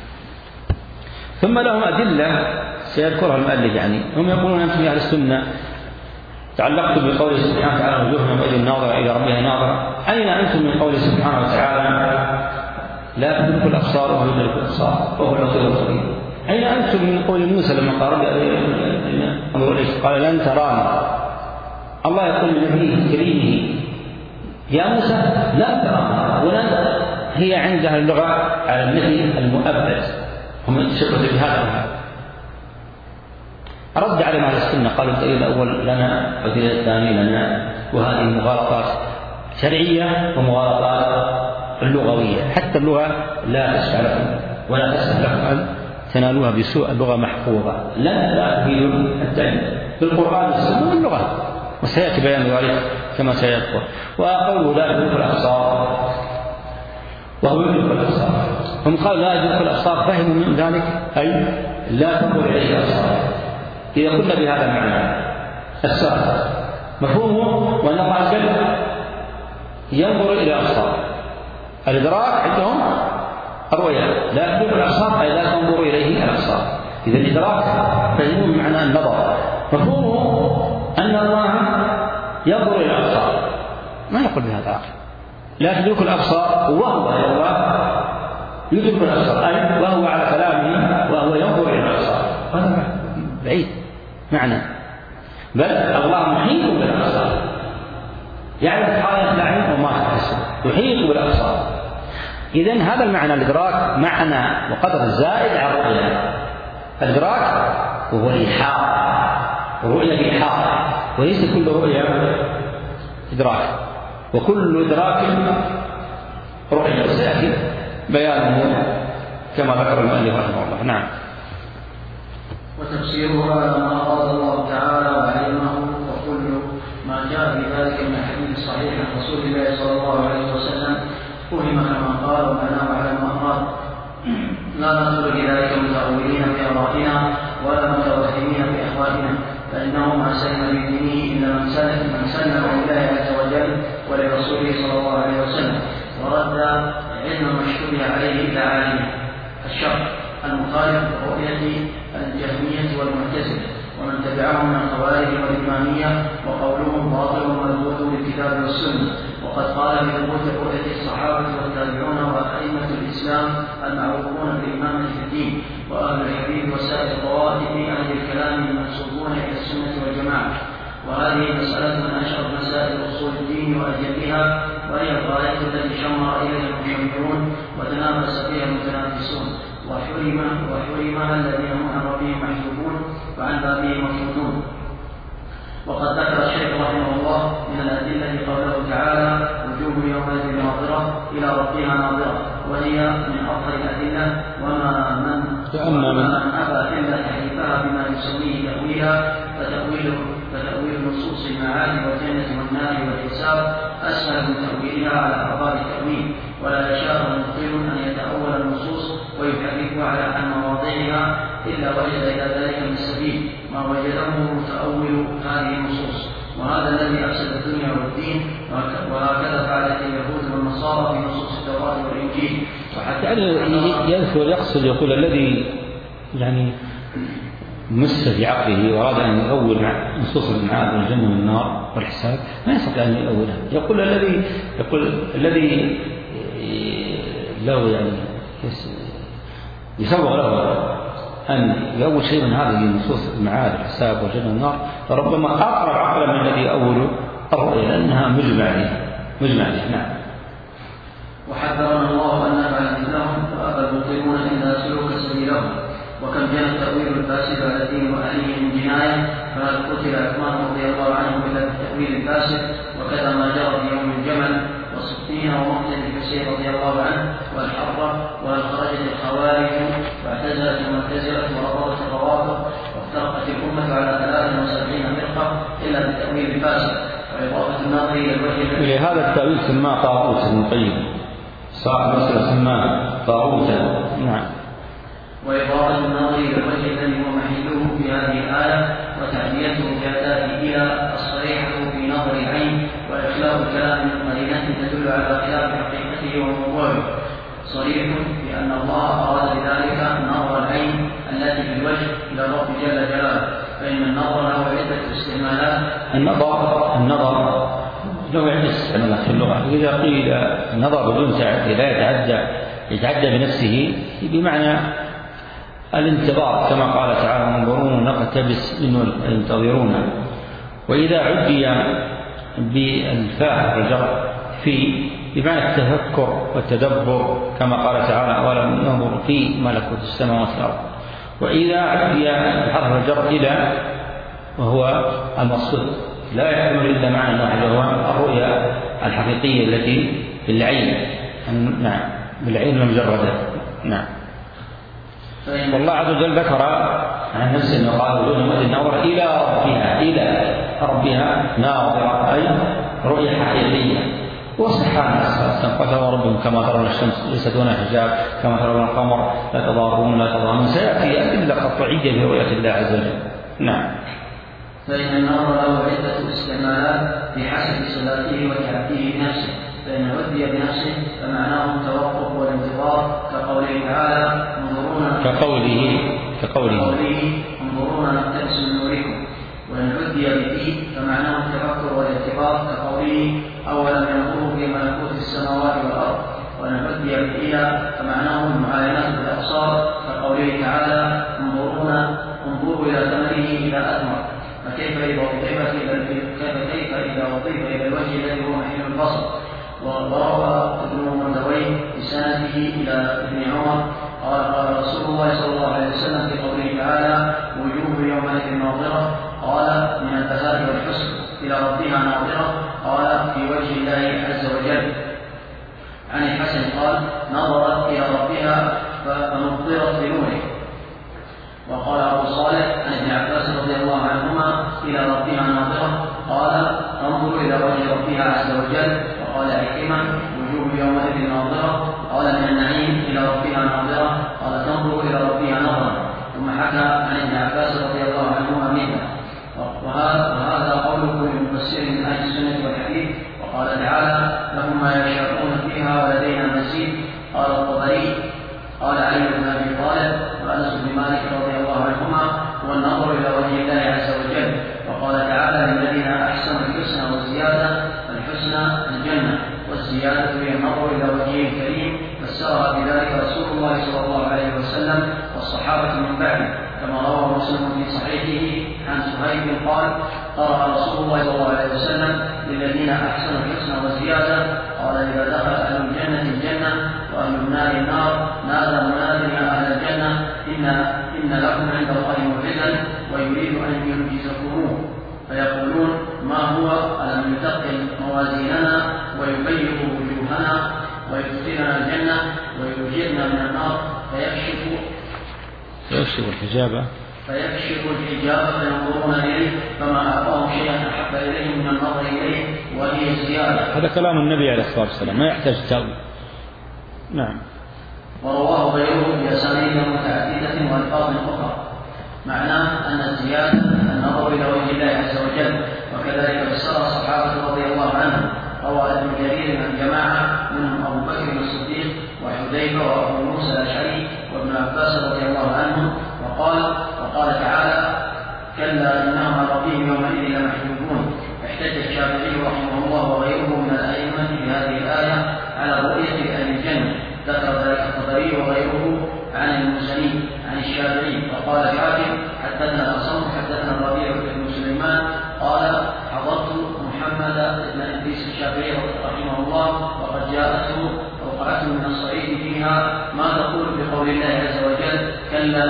ثم لهم أدلة سيذكرها المؤلف، يعني هم يقولون أنتم يا أهل السنة تعلقتم بقوله سبحانه وتعالى وجوه يومئذ ناظرة إلى ربها ناظرة. أين أنتم من قوله سبحانه وتعالى لا تدرك الأبصار وهو يدرك الأبصار وهو اللطيف الخبير؟ أين أنتم من قول موسى لما قال قال لن تراني؟ الله يقول لنبيه كريمه يا موسى لن تراني، ولن هي عندها اللغة على النفي المؤبد، هم يتشبهوا بهذا وهذا. رد على أهل السنة قالوا الدليل الأول لنا والدليل الثاني لنا، وهذه مغالطات شرعية ومغالطات اللغوية. حتى اللغة لا تشفع لكم ولا تسمح لكم أن تنالوها بسوء، اللغة محفوظة لا لا تفيد التعليم بالقرآن والسنة واللغة، وسيأتي بيان ذلك كما سيذكر. وقوله لا يدرك الأبصار وهو يدرك الأبصار، هم قالوا لا يدرك الأبصار فهموا من ذلك أي لا تنظر إليه الأبصار. إذا قلنا بهذا المعنى السابق مفهومه وأن الله عز وجل ينظر إلى الأبصار، الإدراك عندهم الرؤيا، لا تدرك الأبصار أي لا تنظر إليه الأبصار. إذا الإدراك فهموا بمعنى النظر، مفهومه أن الله ينظر إلى الأبصار، ما يقول بهذا العقل لا تدرك الأبصار وهو يدرك الأبصار أي وهو على كلامه وهو ينظر إلى الأبصار، هذا بعيد معنى. بل الله محيط بالأبصار، يعرف حالة العين وما تحسن، يحيط بالأبصار. إذن هذا المعنى الإدراك معنى وقدر زائد على الرؤيا. الإدراك وهو الإيحاء، الرؤيا بإيحاء، وليس كل رؤيا إدراك، وكل إدراك رؤيا، سيأتي بيانه كما ذكر المؤلف رحمه الله. نعم. وتفسيرها ما أراد الله تعالى وعلمه، وكل ما جاء في ذلك من الحديث الصحيح عن رسول الله صلى الله عليه وسلم فهم كما قال وبناه على ما أراد، لا ننظر إليك متأولين في آرائنا ولا متوهمين في أحوالنا، فإنه ما سلم بدينه إلا من سلم من سلم لله عز وجل ولرسوله صلى الله عليه وسلم، ورد علم ما اشتبه عليه إلى عالمه. الشرع المخالف لرؤية الجهمية والمعتزلة ومن تبعهم من الخوارج والإمامية، وقولهم باطل مردود بالكتاب والسنة. وقد قال بثبوت رؤية الصحابة والتابعون وأئمة الإسلام المعروفون بالإمامة في الدين، وأهل الحديث وسائر طوائف أهل الكلام المنسوبون إلى السنة والجماعة. وهذه مسألة من أشهر مسائل أصول الدين وأجلها، وهي الغاية التي شمر إليها المشمرون وتنافس فيها المتنافسون، وحرم وحرمها الذين هم عن ربهم محجوبون وعن بابهم مطلوبون. وقد ذكر الشيخ رحمه الله من الأدلة قوله تعالى وجوه يومئذ ناظرة إلى ربها ناظرة، وهي من أفضل الأدلة. وما من من أبى إلا تحريفها بما يسميه تأويلا، فتأويل فتأويل نصوص المعاد والجنة والنار والحساب أسهل من تأويلها على أعضاء التأويل، ولا يشاء مبطل أن يتأول النصوص ويحرفها على عن مواضعها إلا وجد إلى ذلك من السبيل ما وجده متأول هذه النصوص، وهذا الذي أفسد الدنيا والدين. وهكذا فعلت اليهود والنصارى في نصوص التوراة والإنجيل. وحتى يذكر يقصد يقول الذي يعني مس في عقله وأراد أن يؤول مع نصوص المعاد والجنة والنار والحساب ما يستطيع أن يؤولها. يقول الذي يقول الذي له يعني يسوغ له أن يؤول شيء من هذه النصوص المعاد والحساب والجنة والنار فربما أقرب عقلا من الذي يؤول الرؤيا لأنها مجمع عليه مجمع عليه. نعم. وحذرنا الله أن نفعل مثلهم فأبى المبطلون إلا سلوك سبيلهم. وكم جاء التأويل الفاسد على الدين وأهله من جناية فهل قتل عثمان رضي الله عنه إلا بالتأويل الفاسد وكذا ما جرى في يوم الجمل وصفين ومقتل الحسين رضي الله عنه والحرة وهل خرجت الخوارج واعتزلت المعتزلة ورفضت الروافض وافترقت الأمة على ثلاث وسبعين فرقة إلا بالتأويل الفاسد وإضافة النظر إلى الوجه. لهذا التأويل سماه طاغوت ابن القيم صاحب مسألة سماه طاغوتا. نعم. وإضافة النظر إلى الوجه الذي هو محله في هذه الآية وتعديته بأداء إلى الصريحة في نظر العين وإخلاء الكلام من قرينة تدل على خلاف حقيقته وموضوعه صريح بأن الله أراد بذلك نظر العين التي في الوجه إلى الرب جل جلاله فإن النظر له عدة استعمالات. النظر النظر له عدة استعمالات في اللغة. إذا قيل النظر بدون تعدي لا يتعدى يتعدى بنفسه بمعنى الانتظار كما قال تعالى انظرون نقتبس من ينتظرون. وإذا عدي بالفاء والجر في بمعنى التفكر والتدبر كما قال تعالى ولم ننظر في ملكوت السماوات والأرض. وإذا عدي بحرف الجر إلى وهو المقصود لا يحتمل إلا معنى واحد وهو الرؤيا الحقيقية التي بالعين. نعم بالعين المجردة. نعم. والله عز وجل ذكر عن نفسه انه قال وجوه يومئذ ناظرة الى ربها الى ربها ناظرة اي رؤية حقيقية. وصح عن الصلاة قال ربهم كما ترون الشمس ليس دون حجاب كما ترون القمر لا تضارون لا تضامون. سيأتي أدلة قطعية في رؤية الله عز وجل. نعم. فإن النظر له عدة استعمالات بحسب صلاته وتعبده بنفسه فإن عدي بنفسه فمعناه التوقف والانتظار كقوله تعالى انظرونا كقوله كقوله انظرونا نقتبس من نوركم. وإن عدي به فمعناه التفكر والانتظار كقوله أولم ينظروا في ملكوت السماوات والأرض. وإن عدي بالإله فمعناه المعاينة بالأبصار كقوله تعالى انظرونا انظروا إلى ثمره إذا أثمر. فكيف إذا أضيف إلى كيف إذا أضيف إلى الوجه الذي هو محل البصر. وروى ابن مردويه بسنده إلى ابن عمر قال قال رسول الله صلى الله عليه وسلم في قوله تعالى وجوه يومئذ ناظرة قال من البهاء والحسن إلى ربها ناظرة قال في وجه الله عز وجل. عن الحسن قال نظرت إلى ربها فنظرت بنوره. وقال أبو صالح عن ابن عباس رضي الله عنهما إلى ربها ناظرة قال تنظر إلى وجه ربها عز وجل. وقال عكرمة وجوه يومئذ ناظرة قال من النعيم إلى ربها ناظرة قال تنظر إلى ربها نظرة. ثم حكى عن ابن عباس رضي الله عنهما مثله. وهذا قول كل مفسر من أهل السنة والحديث. وقال تعالى لهم ما يشاءون فيها ولدينا مزيد. قال الطبري قال علي بن أبي طالب وأنس بن مالك رضي الله عنهما هو النظر إلى وجه الله عز وجل. وقال تعالى للذين أحسنوا الحسنى والزيادة الحسنى الجنة والزيادة هي النظر إلى وجهه الكريم فسرها بذلك رسول الله صلى الله عليه وسلم والصحابة من بعده كما روى مسلم في صحيحه عن سهيل قال قرأ رسول الله صلى الله عليه وسلم للذين أحسنوا الحسنى والزيادة قال إذا دخل أهل الجنة الجنة وأهل النار النار نادى مناد يا أهل الجنة إن, إن لكم عند الله موعدا ويريد أن ينجزكموه فيقولون ما هو ألم يثقل موازيننا ويبيض وجوهنا ويدخلنا الجنة ويجيرنا من النار فيكشف فيكشف الحجاب فيكشف الحجاب فينظرون إليه فما أعطاهم شيئا أحب إليهم من النظر إليه وهي الزيادة. هذا كلام النبي عليه الصلاة والسلام ما يحتاج تأويل. نعم. ورواه غيره بأسانيد متعددة وألفاظ أخرى معناه أن الزيادة النظر إلى وجه الله عز وجل. وكذلك فسر الصحابة رضي الله عنهم. روى ابن جرير عن جماعة منهم أبو بكر الصديق وحذيفة وأبو موسى الأشعري وابن عباس رضي الله عنهم وقال وقال تعالى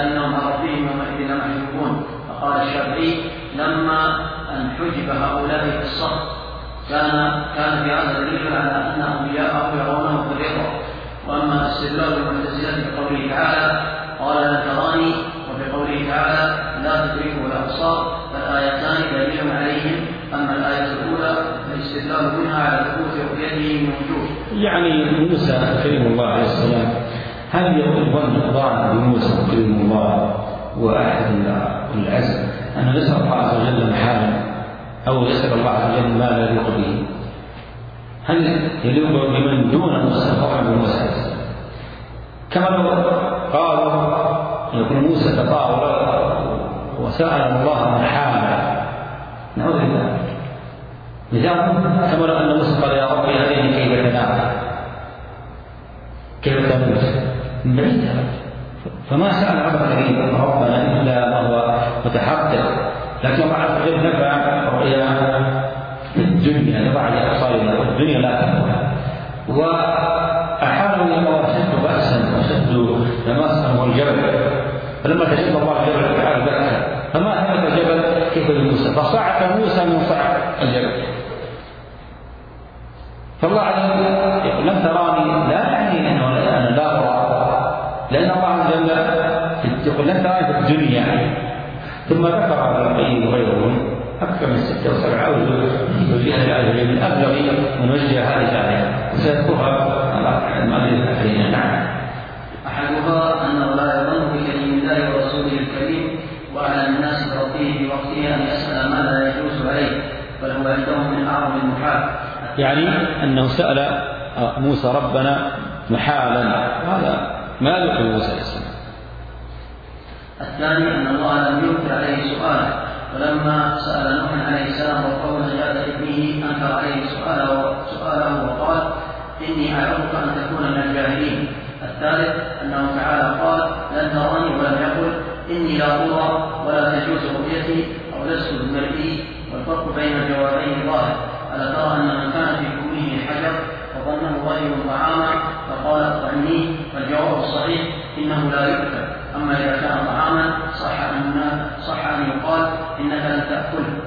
كلا إنهم عن ربهم يومئذ لمحجوبون. فقال الشافعي لما أن حجب هؤلاء في الصف كان كان في هذا دليل على أن أولياءه يرونه في الرضا. وأما استدلال المعتزلة بقوله تعالى قال لن تراني وبقوله تعالى لا تدركه الأبصار فالآيتان دليل عليهم. أما الآية الأولى فالاستدلال منها على ثبوت رؤيته من وجوه. يعني موسى كلم الله عليه السلام، هل يظن الظاهر بموسى كلم الله وأحد العزم أن يسأل الله عز وجل محالا أو يسأل الله عز وجل ما لا يليق به؟ هل يليق بمن دون موسى طبعا بموسى؟ كما لو قالوا يقول موسى تطاول وسأل الله محالا، نعوذ بالله. مثال كما لو أن موسى قال يا ربي أريني كيف تنام كيف تموت من بعيد، فما سأل عبد ربنا إلا ما هو متحقق. لكن الله عز وجل نفع رؤيا الدنيا نفع لأبصارنا والدنيا لا تنفع، وأحاول الله أشد بأسا وأشد تماسا والجبل. فلما تجد الله الجبل تعالى بأسا فما ثبت الجبل كيف لموسى فصعق موسى من صعق الجبل. فالله عز وجل يقول لم تراني لا يعني أنه أنا لا أرى، لأن الله عز وجل يقول لم تراني في الدنيا. ثم ذكر ابن القيم وغيرهم أكثر من ستة وسبعة أوجه توجيه الآية من أبلغ من وجه هذه الآية وسيذكرها المؤلف الحين. نعم. أحدها أنه لا يظن بكلم الله ورسوله الكريم وعلى الناس بربه في وقته أن يسأل ما لا يجوز عليه، بل هو عندهم من أعظم المحال. يعني أنه سأل موسى ربنا محالا، هذا ما يليق بموسى عليه السلام. الثاني أن الله لم ينكر عليه سؤاله، ولما سأل نوح عليه السلام وقول نجاة ابنه أنكر عليه سؤاله, سؤاله وقال إني أعظك أن تكون من الجاهلين. الثالث أنه تعالى قال لن تراني ولم يقل إني لا أرى ولا تجوز رؤيتي أو لست بمرئي، والفرق بين الجوابين ظاهر. ألا ترى أن من كان في كونه حجر فظنه رجل طعاما فقال اطعمنيه، فالجواب الصحيح إنه لا يؤكل. أما إذا كان طعاما صح أن صح أن يقال إنك لن تأكله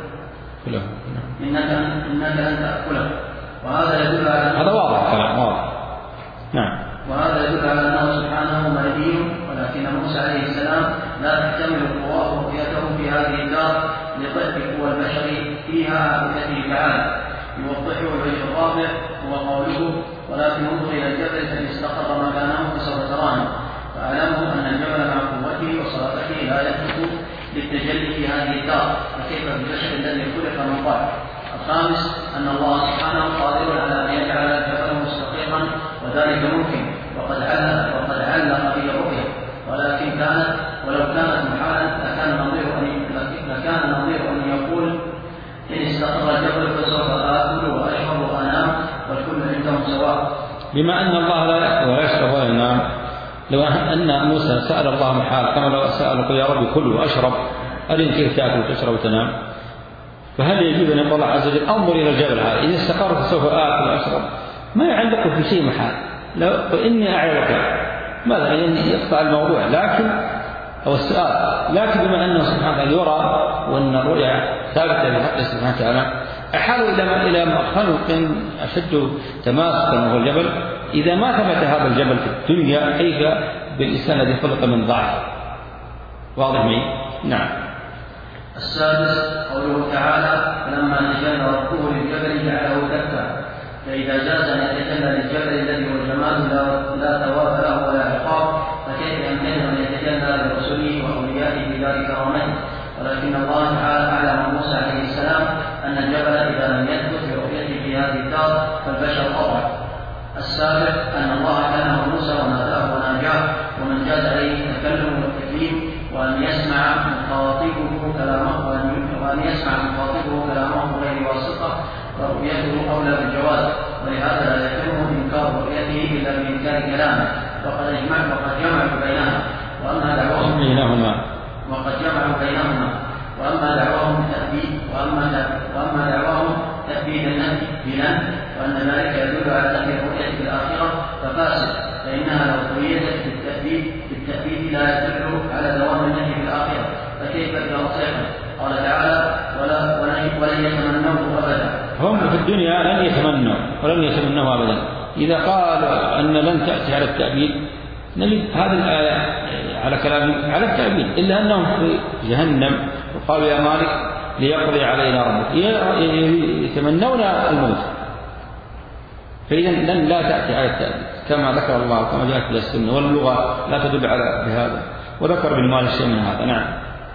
إنك إنك لن تأكله. وهذا يدل على هذا واضح كلام واضح. نعم. وهذا يدل على أنه سبحانه مرئي، ولكن موسى عليه السلام لا تحتمل قواه رؤيته في هذه الدار لضعف قوى البشر فيها رؤيته تعالى. يوضحه الوجه الرابع هو قوله ولكن انظر إلى الجبل فإن استقر مكانه فسوف تراني، فاعلموا أن الجبل مع قوته وصلابته لا يثبت للتجلي في هذه الدار، فكيف بالبشر الذي خلق من قبل. الخامس أن الله سبحانه قادر على أن يجعل الجبل مستقيما، وذلك ممكن، وقد علق وقد علق به الرؤيا، ولكن كانت ولو كانت محالا لكان نظير أن لكان نظير أن يقول إن استقر الجبل فسوف آكل وأشرب وأنام والكل عندهم سواء. بما أن الله لا يأكل ولا يشرب ولا ينام، لو أن موسى سأل الله محال كما لو سأل قل يا ربي كل وأشرب أرين كيف تأكل وتشرب وتنام، فهل يجب أن يقول الله عز وجل أنظر إلى الجبل هذا إن استقر فسوف آكل وأشرب؟ ما يعلق في شيء محال. لو إني أعظك ماذا يعني يقطع الموضوع، لكن أو السؤال، لكن بما أنه سبحانه وتعالى يرى وأن الرؤيا ثابتة بحق سبحانه وتعالى أحالوا إلى ما خلق أشد تماسكا وهو الجبل. إذا ما ثبت هذا الجبل في الدنيا كيف بالإنسان الذي خلق من ضعف؟ واضح معي؟ نعم. السادس قوله تعالى فلما تجلى ربه للجبل جعله دكا، فإذا جاز أن يتجلى للجبل الذي هو جمال لا ثواب له ولا عقاب، فكيف يمكن أن يتجلى لرسله وأوليائه بذلك كرامته؟ ولكن الله تعالى أعلم موسى عليه السلام أن الجبل إذا لم يثبت برؤيته في هذه الدار فالبشر أضعف. السابع أن الله كلم موسى وناداه وناجاه، ومن جاز عليه التكلم والتكليم وأن يسمع مخاطبه كلامه وأن يسمع مخاطبه كلامه غير واسطة، ورؤيته أولى بالجواز، ولهذا لا يتم إنكار رؤيته إلا بإنكار كلامه، وقد جمعوا وقد جمعوا بينهما. وأما دعواهم بينهما وقد جمعوا بينهما وأما دعواهم تأبيد وأما وأما دعواهم تأبيد النفي بلا، وأن ذلك يدل على نفي الرؤية في الآخرة ففاسد، فإنها لو قيدت بالتأبيد بالتأبيد لا يدل على دوام الدنيا لن يتمنوا ولن يتمنوه أبدا. إذا قال أن لن تأتي على التأبيد نجد هذه الآية على كلام على التأبيد، إلا أنهم في جهنم وقالوا يا مالك ليقضي علينا ربك، يتمنون الموت. فإذا لن لا تأتي على التأبيد كما ذكر الله كما جاءت في السنة، واللغة لا تدل على بهذا، وذكر بالمال شيء من هذا. نعم.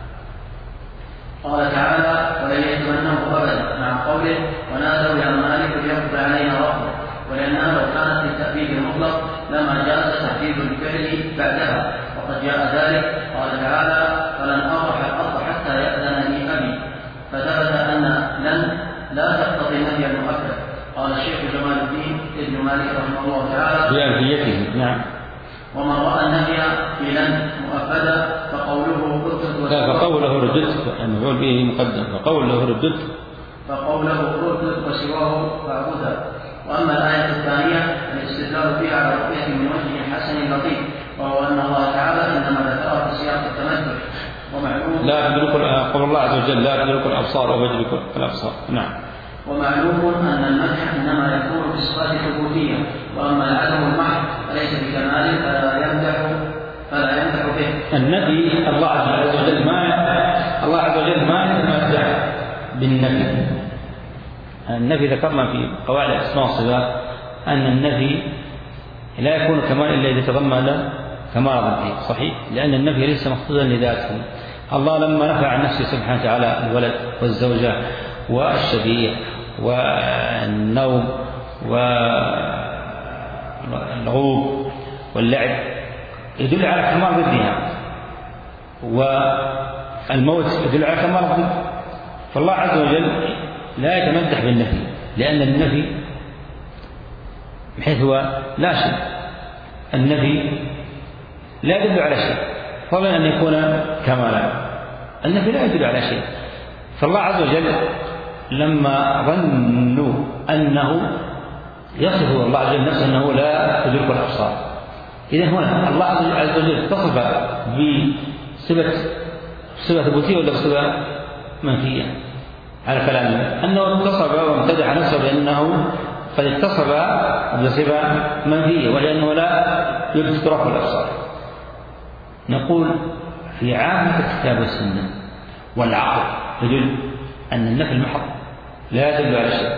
قال تعالى ولن يتمنوه أبدا مع قوله ونادوا يا مالك ليقضي علينا ربك، ولأنها لو كانت للتأبيد المطلق لما جاز تحديد الفعل بعدها، وقد جاء ذلك. قال تعالى فلن أبرح الأرض حتى يأذن لي أبي، فثبت أن لن لا تقتضي النهي المؤكد. قال الشيخ جمال الدين ابن مالك رحمه الله تعالى في ألفيته. نعم. ومن رأى النهي في لن مؤكدا فقوله ردت فقوله ردت المفعول به مقدم، فقوله ردت فقوله ردت وسواه فاعبدا. وأما الآية الثانية الاستدلال فيها على رؤية من وجه حسن لطيف، وهو أن الله تعالى إنما ذكرها في سياق التمسك. ومعلوم لا تدرك قول الله عز وجل لا تدرك الأبصار ويدرك الأبصار. نعم. ومعلوم أن المدح إنما يكون بصفات ثبوتية، وأما العدم المحض فليس بكمال فلا يمدح فلا يمدح به. النبي الله عز وجل ما الله عز وجل ما يتمدح بالنبي. النفي ذكرنا في قواعد الأسماء والصفات أن النفي لا يكون كمال إلا إذا تضمن كمال ضده، صحيح؟ لأن النفي ليس مقصودا لذاته. الله لما نفى عن نفسه سبحانه وتعالى الولد والزوجة والشبيه والنوم والغوب واللعب يدل على كمال ضدها، والموت يدل على كمال ضده. فالله عز وجل لا يتمدح بالنفي، لأن النفي بحيث هو لا شيء، النفي لا يدل على شيء فضلا أن يكون كمالا. النفي لا يدل على شيء. فالله عز وجل لما ظنوا أنه يصف الله عز وجل نفسه أنه لا تدرك الأبصار، إذن هنا الله عز وجل اتصف بصفة صفة ثبوتية ولا بصفة منفية على كلامه؟ أنه اتصف وامتدح نفسه بأنه قد اتصف بصفة منفية ولأنه لا يدرك الأبصار. نقول في عامة الكتاب والسنة والعقل يدل أن النفي المحض لا يدل على شيء،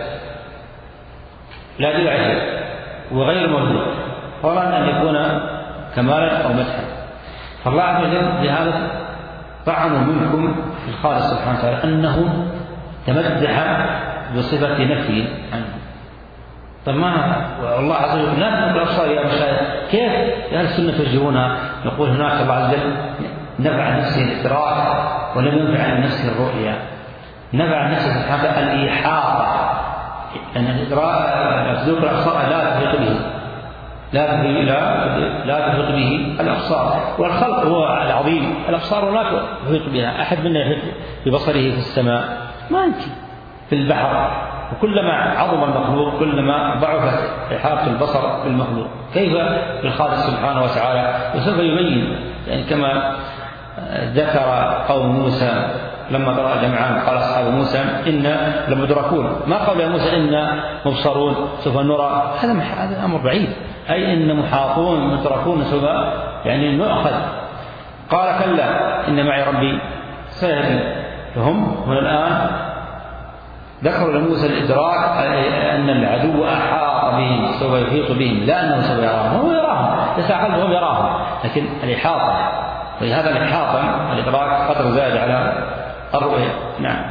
لا يدل على شيء وغير موجود، فضلا أن يكون كمالا أو مدحا. فالله عز وجل بهذا طعنوا منكم في الخالق سبحانه وتعالى أنه تمدح بصفة نفي عنه. طب ما الله عز وجل لا تدرك الأبصار يا مشايخ، كيف أهل السنة توجهونها؟ نقول هناك الله عز وجل نفع عن نفسه الإدراك ولم ينفع عن نفسه الرؤيا. نفع عن نفسه سبحانه الإحاطة، أن الإدراك تدرك الأبصار لا تحيط به لا لا تحيط به الأبصار، والخلق هو العظيم الأبصار لا تحيط بها. أحد منا يحيط ببصره في السماء؟ ما يمكن. في البحر، وكلما عظم المخلوق كلما ضعفت إحاطة البصر بالمخلوق، كيف بالخالق سبحانه وتعالى؟ وسوف يبين، يعني كما ذكر قوم موسى لما قرأ جمعان قال أصحاب موسى إن لمدركون، ما قال يا موسى إن مبصرون سوف نرى، هذا أمر بعيد، أي إن محاطون مدركون سوف يعني نؤخذ. قال كلا إن معي ربي سيهدين. فهم من الآن ذكروا لموسى الإدراك أن العدو أحاط بهم سوف يحيط بهم، لا أنه سوف يراهم، هو يراهم يتعقلهم يراهم، لكن الإحاطة، ولهذا الإحاطة الإدراك قدر زاد على الرؤية. نعم.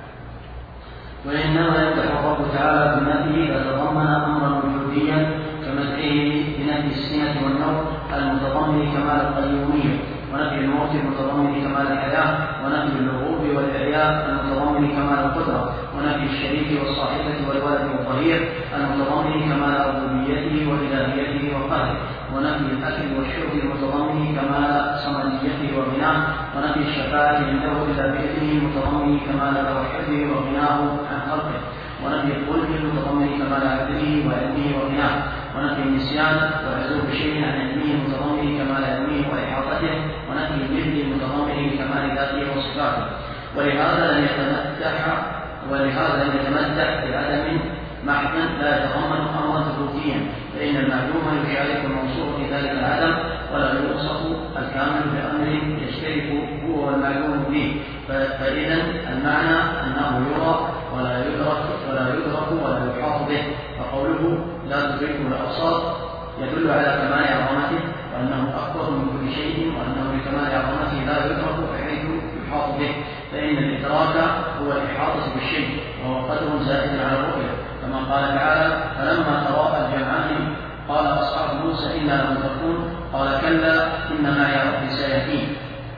وإنما يمدح الرب تعالى بنفيه إذا تضمن أمرا وجوديا كمدحه بنفي السنة والنوم المتضمن كمال القيومية، ونفي الموت المتضمن كمال الحياة، ونفي اللغوب والإعياء المتضمن كمال القدرة، ونفي الشريك والصاحبة والولد والظهير المتضمن كمال ربوبيته وإلهيته وقهره، ونفي الأكل والشرب المتضمن كمال صمديته وغناه، ونفي الشفاعة عنده إلى بإذنه المتضمن كمال توحده وغناه عن خلقه، ونفي الخلق المتضمن كمال عدله وعلمه وغناه، ونفي النسيان وعزوف شيء عن علمه المتضمن كمال علمه وإحاطته، ونفي الجلد المتضمن كمال ذاته وصفاته. ولهذا لم يتمدح ولهذا لم يتمدح بعدم محض لا يتضمن أمرا ثبوتيا، فإن المعلوم يشارك الموصوف في ذلك العدم، ولا يوصف الكامل بأمر يشترك هو والمعلوم به. فإذا المعنى أنه يرى ولا يدرك ولا يدرك ولا يحاط به. فقوله لا تدركه الأبصار يدل على كمال عظمته وأنه أكبر من كل شيء، وأنه لكمال عظمته لا يدرك بحيث يحاط به، فإن الإدراك هو الإحاطة بالشيء، وهو قدر زائد على الرؤية، كما قال تعالى: فلما تراءى الجمعان قال أصحاب موسى إنا لمدركون قال كلا إن معي ربي سيهدين.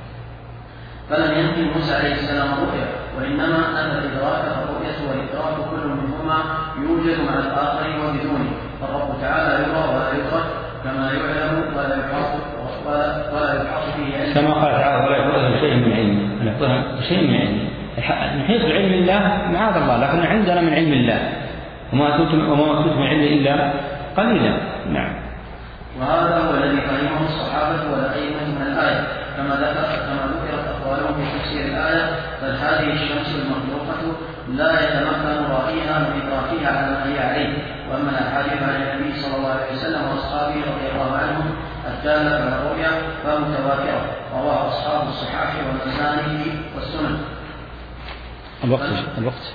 فلم ينفي موسى عليه السلام الرؤيا، وإنما أن الإدراك فالرؤية والإدراك كل منهما يوجد مع الآخر وبدونه، فالرب تعالى يرى ولا يدرك كما يعلم ولا يحاط ولا, ولا يحاط به، كما قال تعالى: ولا يحاط شيء من علمه، ولا يحاط شيء من علمه. نحيط بعلم الله معاذ الله، لكن عندنا من علم الله وما أوتيتم وما أوتيتم من علم إلا قليلا. نعم. وهذا هو الذي فهمه الصحابة والأئمة من الآية، كما ذكر كما ذكرت أقوالهم في تفسير الآية: بل هذه الشمس المخلوقة لا يتمكن رأيها من إدراكها على ما هي عليه. وأما الأحاديث عن النبي صلى الله عليه وسلم وأصحابه رضي الله عنهم الدالة على الرؤيا فمتواترة، رواه أصحاب الصحاح والمسانيد والسنن. الوقت الوقت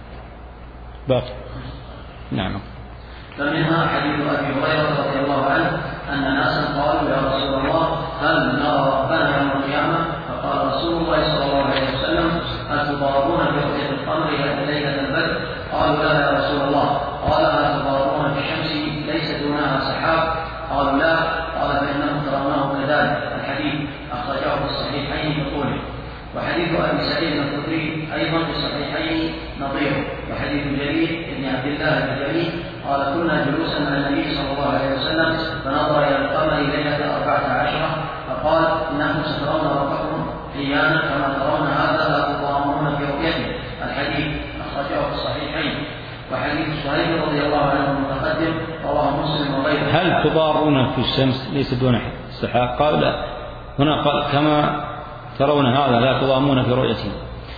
باقي. نعم. فمنها حديث أبي هريرة رضي الله عنه أن ناسا قالوا: يا رسول الله هل نرى ربنا يوم القيامة؟ فقال رسول الله صلى الله عليه وسلم: أتضارون برؤية القمر ليلة البدر؟ قالوا: لا يا رسول الله. قال: أتضارون بالشمس ليس دونها سحاب؟ قالوا: لا. قال: فإنهم ترونه كذلك. الحديث أخرجه في الصحيحين بطوله. وحديث أبي سعيد الخدري أيضا في الصحيحين نظيره. وحديث جرير بن عبد الله البجلي قال: كنا جلوسا مع النبي صلى الله عليه وسلم فنظر إلى القمر ليلة أربعة عشرة فقال: إنكم سترون ربكم عيانا كما ترون هذا لا تضامون في رؤيته. الحديث أخرجه في الصحيحين. وحديث سهيل رضي الله عنه المتقدم رواه مسلم وغيره. هل تضارون في الشمس ليس دون سحاب؟ قال: لا. هنا قال: كما ترون هذا لا تضامون في رؤيته.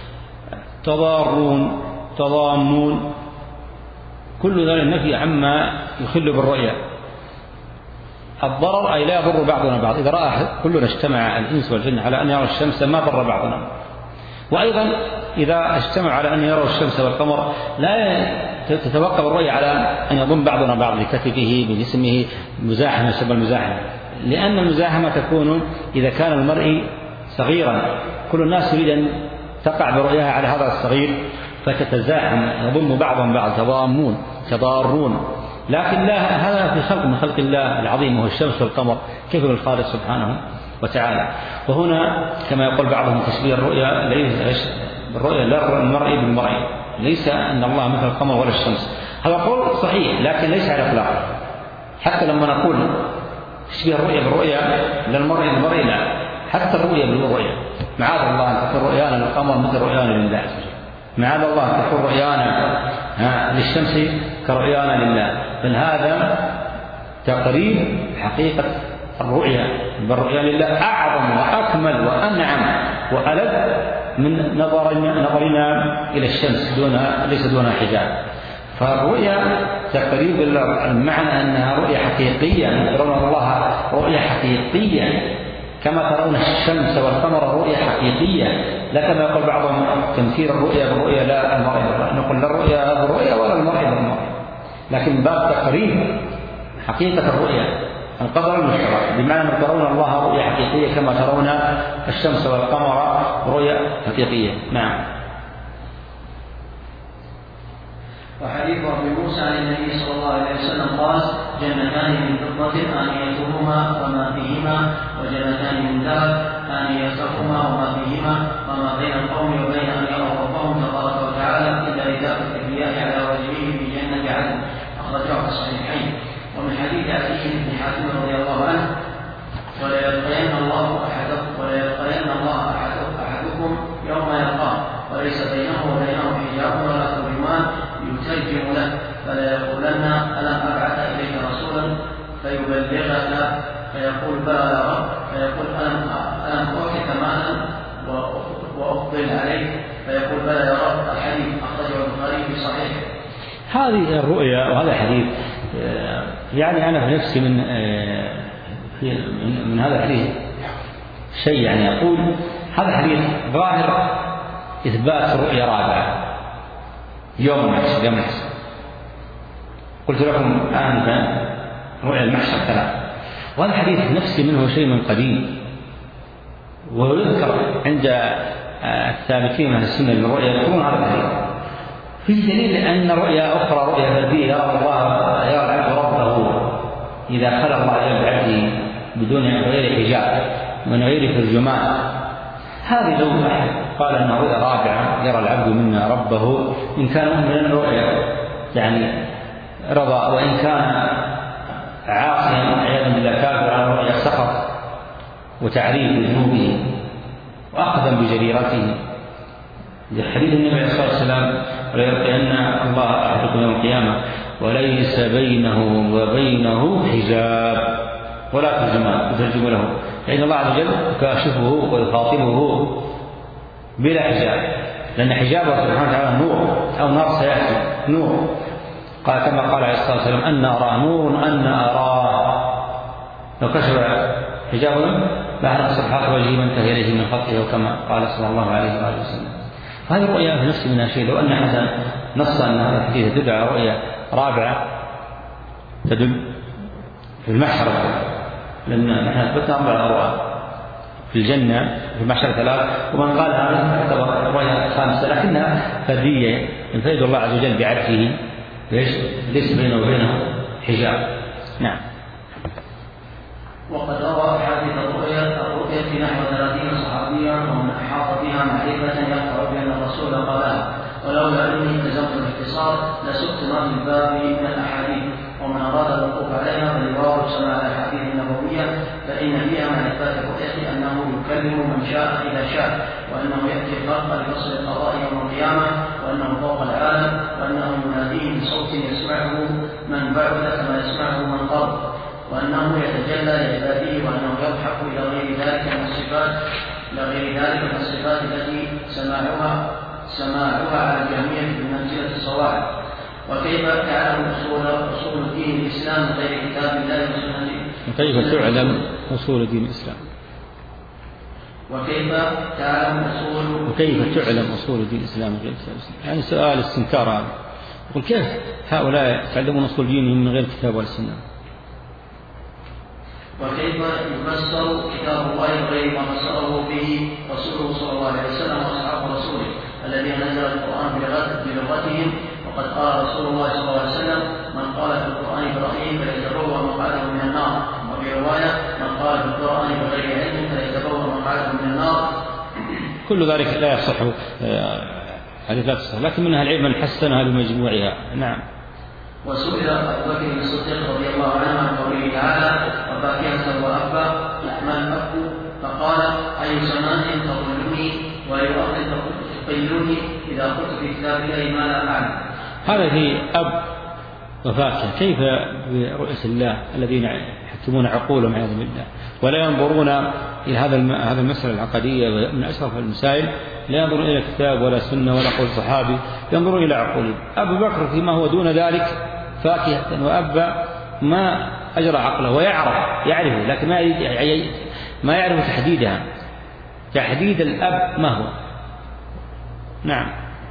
تضارون تضامون كل ذلك النفي عما يخل بالرؤيا. الضرر أي لا يضر بعضنا بعض. إذا رأى كلنا اجتمع الإنس والجن على أن يروا الشمس ما ضر بعضنا، وأيضا إذا اجتمع على أن يروا الشمس والقمر لا تتوقف الرؤيا على أن يضم بعضنا بعض بكتفه بجسمه مزاحمة شبه المزاحمة، لأن المزاحمة تكون إذا كان المرء صغيرا كل الناس يريد أن تقع برؤياها على هذا الصغير فتتزاحم يضم بعضا بعض، تضامون تضارون. لكن لا، هذا في خلق من خلق الله العظيم وهو الشمس والقمر، كيف بالخالق سبحانه وتعالى. وهنا كما يقول بعضهم تشبيه الرؤيا ليس بالرؤيا لا المرء بالمرء، ليس أن الله مثل القمر ولا الشمس. هذا قول صحيح لكن ليس على إطلاق. حتى لما نقول تشبيه الرؤيا بالرؤيا لا المرء بالمرء، لا، حتى الرؤيا بالرؤيا. معاذ الله أن تكون رؤيانا للقمر مثل رؤيانا لله، معاذ الله أن تكون رؤيانا للشمس كرؤيانا لله. بل هذا تقريب حقيقة الرؤيا بالرؤيا لله أعظم وأكمل وأنعم وألذ من نظرنا, نظرنا إلى الشمس دون ليس دونها حجاب. فالرؤيا تقريب المعنى أنها رؤيا حقيقية، ترون الله رؤيا حقيقية كما ترون الشمس والقمر رؤيا حقيقية، لا كما يقول بعضهم تمثيل الرؤيا بالرؤيا لا المرء بالرؤيا. نقول لا الرؤيا بالرؤيا ولا المرء بالمرء، لكن باب تقريب حقيقة الرؤيا القدر المشترك، بمعنى أن ترون الله رؤيا حقيقية كما ترون الشمس والقمر رؤيا حقيقية. نعم. وحديث أبي موسى عن النبي صلى الله عليه وسلم قال: جنتان من فضة آنيتهما وما فيهما، وجنتان من ذهب آنيتهما وما فيهما، وما بين القوم وبين أن يروا ربهم تبارك وتعالى إلا رداء الكبرياء على وجهه في جنة عدن. أخرجه في الصحيحين. ومن حديث علي بن حاتم رضي الله عنه: وليلقين الله أحدكم وليلقين الله أحدكم يوم يلقاه وليس بينه وبينه حجاب ولا ترجمان يترجم له، فلا يقولن ألم أبعث إليك رسولا فيبلغك فيقول بلى يا رب، فيقول ألم ألم أعطك مالا وأفضل عليك، فيقول بلى يا رب. الحديث أخرجه البخاري في صحيحه. هذه الرؤيا وهذا الحديث يعني أنا في نفسي من من هذا الحديث شيء يعني أقول هذا الحديث ظاهر إثبات رؤيا رابعة يوم المحشر. يوم المحشر قلت لكم آنفا رؤيا المحشر ثلاث، وهذا الحديث في نفسي منه شيء من قديم، ويذكر عند الثابتين من السنة للرؤيا يذكرون هذا الحديث. فيه دليل أن رؤيا أخرى رؤيا فردية يرى الله يرى العبد ربه إذا خلى الله إلى عبده بدون غير حجاب من غير ترجمان. هذه لو قال أن رؤيا رابعة يرى العبد منا ربه إن كان مؤمنا رؤيا يعني رضا، وإن كان عاصيا عياذا بالله كافر على رؤيا سخط وتعريف ذنوبه وأخذا بجريرته. حديث النبي عليه الصلاة والسلام وليرقين الله أحدكم يوم القيامة وليس بينه وبينه حجاب ولا ترجم له، لأن الله عز وجل يكاشفه ويخاطبه بلا حجاب، لأن حجابه سبحانه وتعالى نور أو نار سيأتي نور، قال كما قال عليه الصلاة والسلام أن أرى نور أن أراه، لو كشف حجابه بعد صفحات وجهه ما انتهى إليه من خطه، وكما قال صلى الله عليه وآله وسلم. هذه الرؤيا في نفس منها شيء. لو أن حسن نص أن هذا الحديث يدل على رؤيا رابعة تدل في المحشر، لأن نحن أثبتنا أربع رؤى في الجنة في المحشر ثلاث، ومن قال هذا تعتبر رؤيا خامسة لكنها فردية ينفرد الله عز وجل بعبده ليس بينه وبينه حجاب. نعم. وقد روى حديث الرؤيا الرؤيا في نحو ثلاثين صحابيا ومن أحاط بها معرفة يقرأ بأن الرسول قالها، ولولا أني التزمت الاختصار لسقت ما في الباب من الأحاديث، ومن أراد الوقوف عليها فليوارد سماع الأحاديث النبوية فإن فيها من إثبات الرؤية أنه يكلم من شاء إذا شاء، وأنه يأتي الخلق لفصل القضاء يوم القيامة، وأنه فوق العالم، وأنه يناديه بصوت يسمعه من بعد كما يسمعه من قرب، وأنه يتجلى لعباده، وأنه يضحك إلى غير ذلك من الصفات إلى غير ذلك من الصفات التي سماعها سماعها على الجميع بمنزلة الصواعق. وكيف تعلم أصول أصول دين الإسلام غير كتاب الله وسنته؟ وكيف تعلم أصول دين الإسلام؟ وكيف تعلم أصول وكيف تعلم أصول دين الإسلام غير كتاب الإسلام؟ يعني سؤال استنكار هذا. يقول كيف هؤلاء يتعلمون أصول دينهم من غير كتاب ولا سنة؟ وكيف يفسر كتاب الله غير ما فسره به رسوله صلى الله عليه وسلم واصحاب رسوله الذين نزل القرآن بلغتهم؟ وقد قال رسول الله صلى الله عليه وسلم من قال في القرآن برأيه فليتبوأ مقعده من النار، وفي رواية من قال في القرآن بغير علم فليتبوأ مقعده من النار. كل ذلك لا يصح، هذه لا تصح، لكن منها العلم من حسنها بمجموعها. نعم. وسئل أبو بكر الصديق رضي الله عنه عن قوله تعالى وفاكهة وأبا ما الأب، فقال أي سماء تظلمني وأي أرض تقلني إذا قلت في كتاب الله ما لا أعلم. هذا في أب وفاكهة، كيف برؤية الله الذين يحكمون عقولهم عياذا بالله ولا ينظرون إلى هذا هذا المسألة العقدية من أشرف المسائل، لا ينظرون إلى كتاب ولا سنة ولا قول صحابي، ينظرون إلى عقولهم. أبو بكر فيما هو دون ذلك فاكهة وأبا ما أجرى عقله ويعرف يعرفه، لكن ما ما يعرف تحديدها، تحديد الأب ما هو. نعم.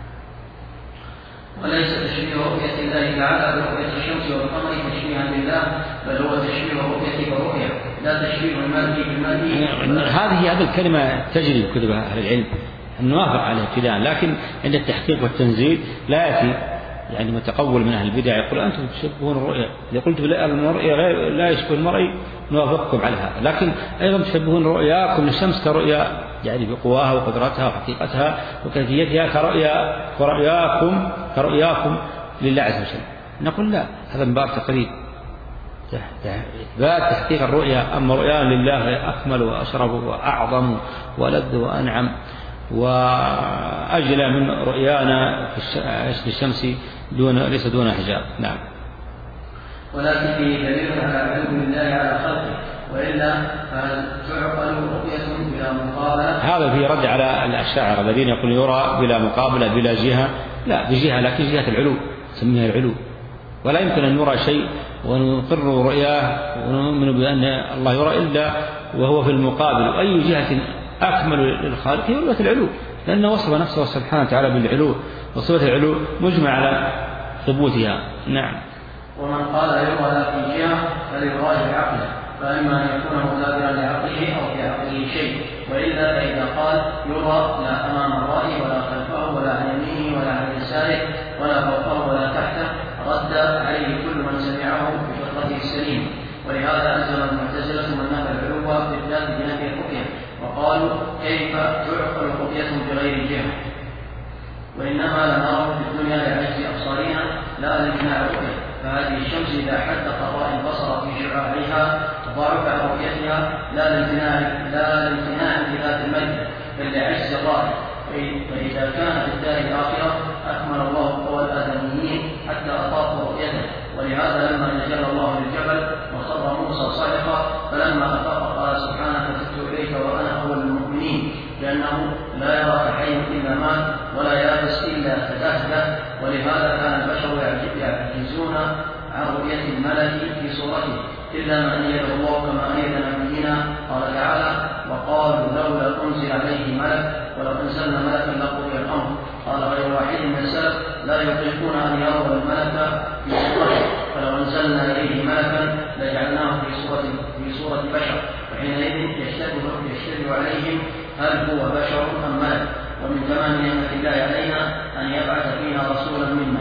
وليس تشبيه رؤية الله تعالى برؤية الشمس والقمر تشبيها لله، بل هو تشبيه رؤيته برؤية، لا تشبيه المرء بالمرء. هذه هذه الكلمة تجري بكتب أهل العلم نوافق عليها ابتداء، لكن عند التحقيق والتنزيل لا يأتي يعني متقول من أهل البدع يقول أنتم تشبهون الرؤيا، إذا قلت المرء لا يشبه المرء نوافقكم على هذا، لكن أيضا تشبهون رؤياكم للشمس كرؤيا يعني بقواها وقدرتها وحقيقتها وكيفيتها كرؤيا كرؤياكم كرؤياكم لله عز وجل. نقول لا، هذا من باب تقريب إثبات تحقيق الرؤيا، أما رؤيا لله أكمل وأشرف وأعظم وألذ وأنعم وأجلى من رؤيانا في الشمس دون ليس دون حجاب. نعم. ولكن فيه دليل على علم الله على خلقه، وإلا فتعقل رؤية بلا مقابلة. هذا في رد على الأشاعرة الذين يقولون يرى بلا مقابلة بلا جهة، لا بجهة لكن جهة العلو سميها العلو. ولا يمكن أن يرى شيء ونقر رؤياه ونؤمن بأن الله يرى إلا وهو في المقابل. وأي جهة أكمل للخالق هي رؤية العلو، لأنه وصف نفسه سبحانه وتعالى بالعلو، وصفة العلو مجمع على ثبوتها. نعم. ومن قال يرى لا في جهة فليراجع عقله، فإما أن يكون مغادرا لعقله أو في عقله شيء، وإلا فإذا قال يرى لا أمام الرأي ولا خلفه ولا عن يمينه ولا عن يساره ولا فوقه ولا تحته رد عليه كل من سمعه بفطرته السليمة. ولهذا أنزل المعتزلة من نفى العلو بالذات بنفي الرؤية، وقالوا كيف تعقل رؤية بغير جهة، وإنما لنراه في الدنيا لعجز أبصارنا لا لامتناع الرؤية. فهذه الشمس إذا حدق الرأي البصر في شعاعها ضعف عن رؤيتها لا لامتناع لا لامتناع بذات المجد بل لعجز الرأي. فإذا كان في الدار الآخرة أكمل الله قوى الآدميين حتى أطاقوا رؤيته. ولهذا لما نزل الله للجبل وخر موسى صاعقا فلما أفاق قال سبحانك تبت إليك وأنا أول المؤمنين، لأنه لا يرى الحي إلا مات ولا يابس إلا تدهده. ولهذا كان البشر يعجزون عن رؤية الملك في صورته إلا ما أيده الله كما أيد نبينا. قال تعالى وقالوا لولا أنزل عليه ملك ولو أنزلنا ملكا لقضي الأمر. قال غير واحد من السلف لا يطيقون أن يروا الملك في صورته، فلو أنزلنا إليه ملكا لجعلناه في صورة في صورة بشر، وحينئذ يشتبه يشتبه عليهم هل هو بشر أم ملك. ومن تمام نعمة الله علينا أن يبعث فينا رسولا منا.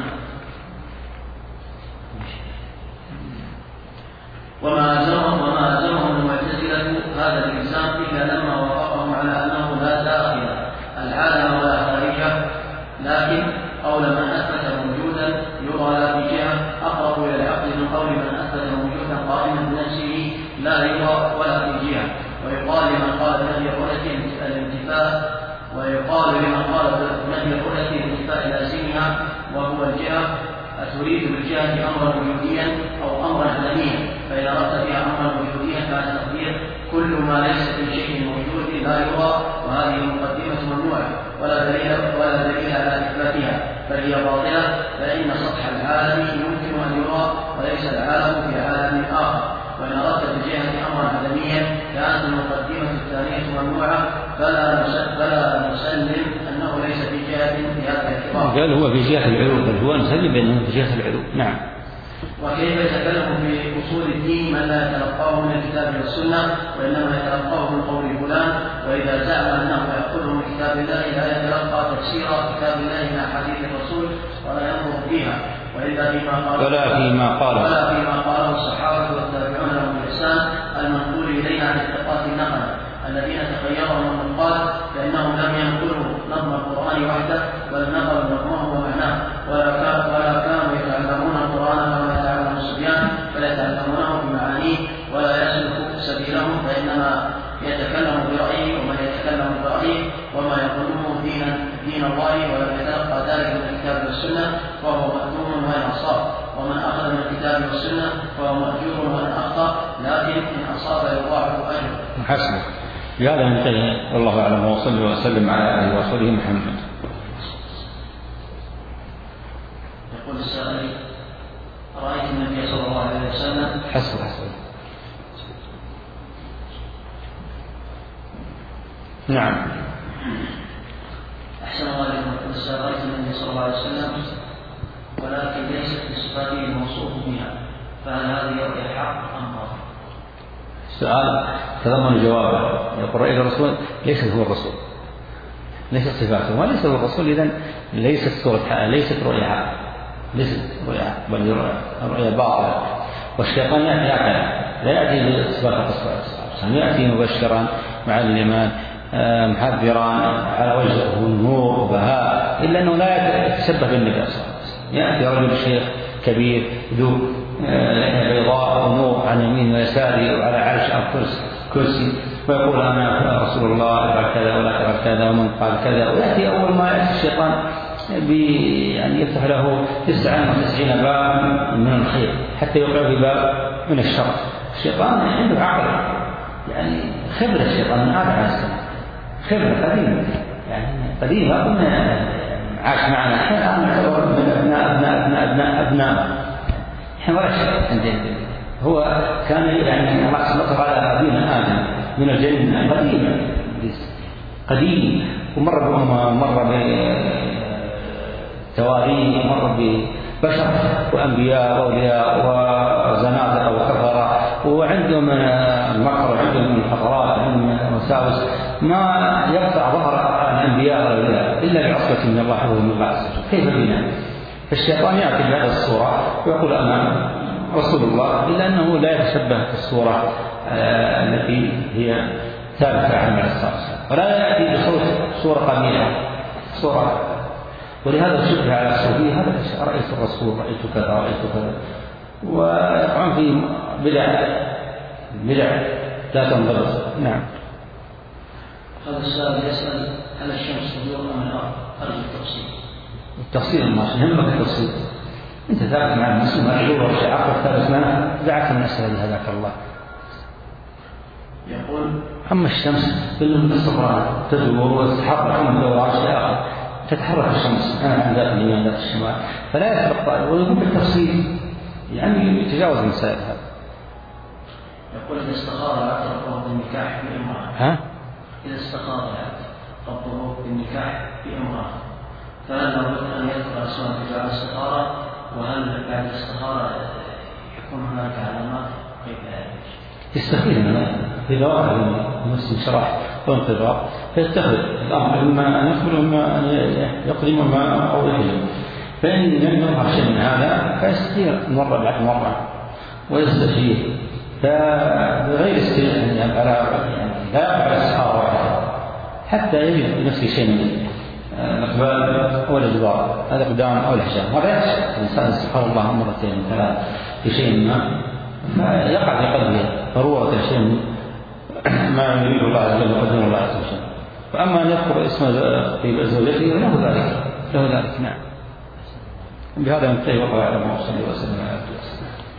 وما ألزمهم وما ألزمهم المعتزلة هذا الإلزام إلا لما وافقهم على أنه لا داخل العالم ولا خارجه، لكن قول من أثبت موجودا يرى لا بجهة أقرب إلى العقل من قول من أثبت موجودا قائما بنفسه لا يرى ولا بجهة. ويقال لمن قال بنفي الرؤية الانتفاء ويقال لمن قال بنفي الرؤية الانتفاء لازمها وهو الجهة أتريد بالجهة أمرا وجوديا أو أمرا عالميا؟ فإذا أردت فيها أمرا وجوديا كان التقدير كل ما ليس في شيء موجود لا يرى، وهذه المقدمة ممنوعة ولا دليل ولا دليل على إثباتها بل هي باطلة. فإن سطح العالم يمكن أن يرى وليس العالم في عالم آخر. وإن أردت بالجهة أمرا عالميا كانت المقدمة الثانية ممنوعة فلا نسلم أنه ليس في جهة في هذا الاعتبار. قال هو في جهة العلو، بل هو نسلم بأنه في جهة العلو. نعم. وكيف يتكلم في أصول الدين من لا يتلقاه من الكتاب والسنة وإنما يتلقاه من قول فلان؟ وإذا زعم أنه يأخذه من كتاب الله لا يتلقى تفسير كتاب الله من أحاديث الرسول ولا ينظر فيها، وإلا فيما قاله ولا فيما قاله ولا فيما قاله الصحابة والتابعون لهم بإحسان المنقول إلينا عن الثقات النقل الذين تخيرهم النقاد، لأنهم لم ينقلوا نظم القرآن وحده بل نقلوا نظمه ومعناه، ولا كانوا ولا كانوا يتعلمون القرآن كما يتعلم الصبيان بل يتعلمونه بمعانيه ولا يسلك سبيلهم، فإنما يتكلم برأيه ومن يتكلم برأيه وما يظنه دين دين الله ولم يتلقى ذلك من الكتاب والسنة فهو مأثوم وإن أصاب، ومن أخذ من الكتاب والسنة فهو مأجور وإن أخطأ، لكن إن أصاب يضاعف أجره. حسنا. بهذا ننتهي والله أعلم، وصلى وسلم على آله ورسوله محمد. يقول السائل رأيت النبي صلى الله عليه وسلم حسنا حسنا. نعم. أحسن الله عليكم. يقول السائل رأيت النبي صلى الله عليه وسلم ولكن ليست بصفاته الموصوف بها، فهل هذه رؤيا حق أم باطل؟ السؤال تضمن جوابه. يقول رأيت الرسول ليست هو الرسول، ليست صفاته وليس هو الرسول، إذن ليست صورة ليست رؤيا حق، ليست رؤيا حق بل رؤيا باطلة. والشيطان يأتي هكذا لا يأتي بصفات الرسول، يأتي مبشرا مع الإيمان محذرا على وجهه النور وبهاء، إلا أنه لا يتشبه بالنبي صلى الله عليه وسلم. يأتي رجل شيخ كبير ذو بيضاء ونور عن يمين ويساره وعلى عرش أو كرسي ويقول أنا رسول الله افعل كذا ولا تفعل كذا ومن قال كذا، ويأتي أول ما يأتي الشيطان يعني يفتح له تسعة وتسعين باب من الخير حتى يوقع في باب من الشر. الشيطان عنده عقل، يعني خبرة الشيطان من آدم عليه السلام، خبرة قديمة يعني قديمة من عاش معنا احنا نعتبر ابناء ابناء ابناء ابناء ابناء احنا ولا شيء. هو كان يعني الله سبحانه على أبينا آدم من الجنة قديما قديم، ومر بأمم، مر بتواريخ، مر ببشر وأنبياء وأولياء وزنادقة وكفرة، وعندهم المكر وعندهم الخطرات وعندهم الوساوس، ما يقطع ظهر الأنبياء والأولياء إلا بعصبة من الله ومن الله. كيف بنا؟ فالشيطان يأتي بهذه الصورة ويقول أنا رسول الله، إلا أنه لا يتشبه بالصورة آه التي هي ثابتة عن الصالح، ولا يأتي بصورة صورة قبيحة صورة. ولهذا شبه على الصوفية، هذا رأيت الرسول، رأيت كذا، رأيت كذا، ويقعون في بدع بدع لا تنضبط. نعم. هذا السؤال يسأل هل الشمس تدور أم الأرض؟ أرجو التفصيل. التفصيل الماشي يهمك التفصيل. أنت ثابت مع المسلم ما تدور شيء عقل ثابت معه، دعك من أسئلة هذاك الله. يقول أما الشمس بالاستمرار تدور وتتحرك من دوران شيء آخر، تتحرك الشمس أنا عن ذات اليمين ذات الشمال، فلا يسبق طائر. ويقول بالتفصيل يعني يتجاوز المسائل هذا. يقول إذا استخار العبد ربه بالنكاح بامرأة، ها؟ إذا استخار العبد ربه بالنكاح بامرأة، فهل لابد أن يذكر أسماء رجال الاستخارة؟ وهل بعد الاستخارة يكون هناك علامات كيف ذلك؟ يستخير إذا وقع المسلم شرح وانتظار فيتخذ الأمر إما أن يخبر وإما أن يقدم وما أو يحجم. فإن لم يظهر شيء من هذا فيستخير مرة بعد مرة ويستشير، فبغير استشير يعني لا يقع على استخارة حتى يجد بنفسه شيء من الإقبال أو الإجبار، هذا قدام أو الحجام. هذا يخشى الإنسان استخار الله مرتين ثلاث في شيء ما، فيقع في قلبه ضرورة شيء ما يريد الله عز وجل وقدر الله عز وجل. فأما أن يذكر اسم زوجته له ذلك له ذلك. نعم. بهذا ينتهي والله أعلم وصلى الله وسلم على رسول الله.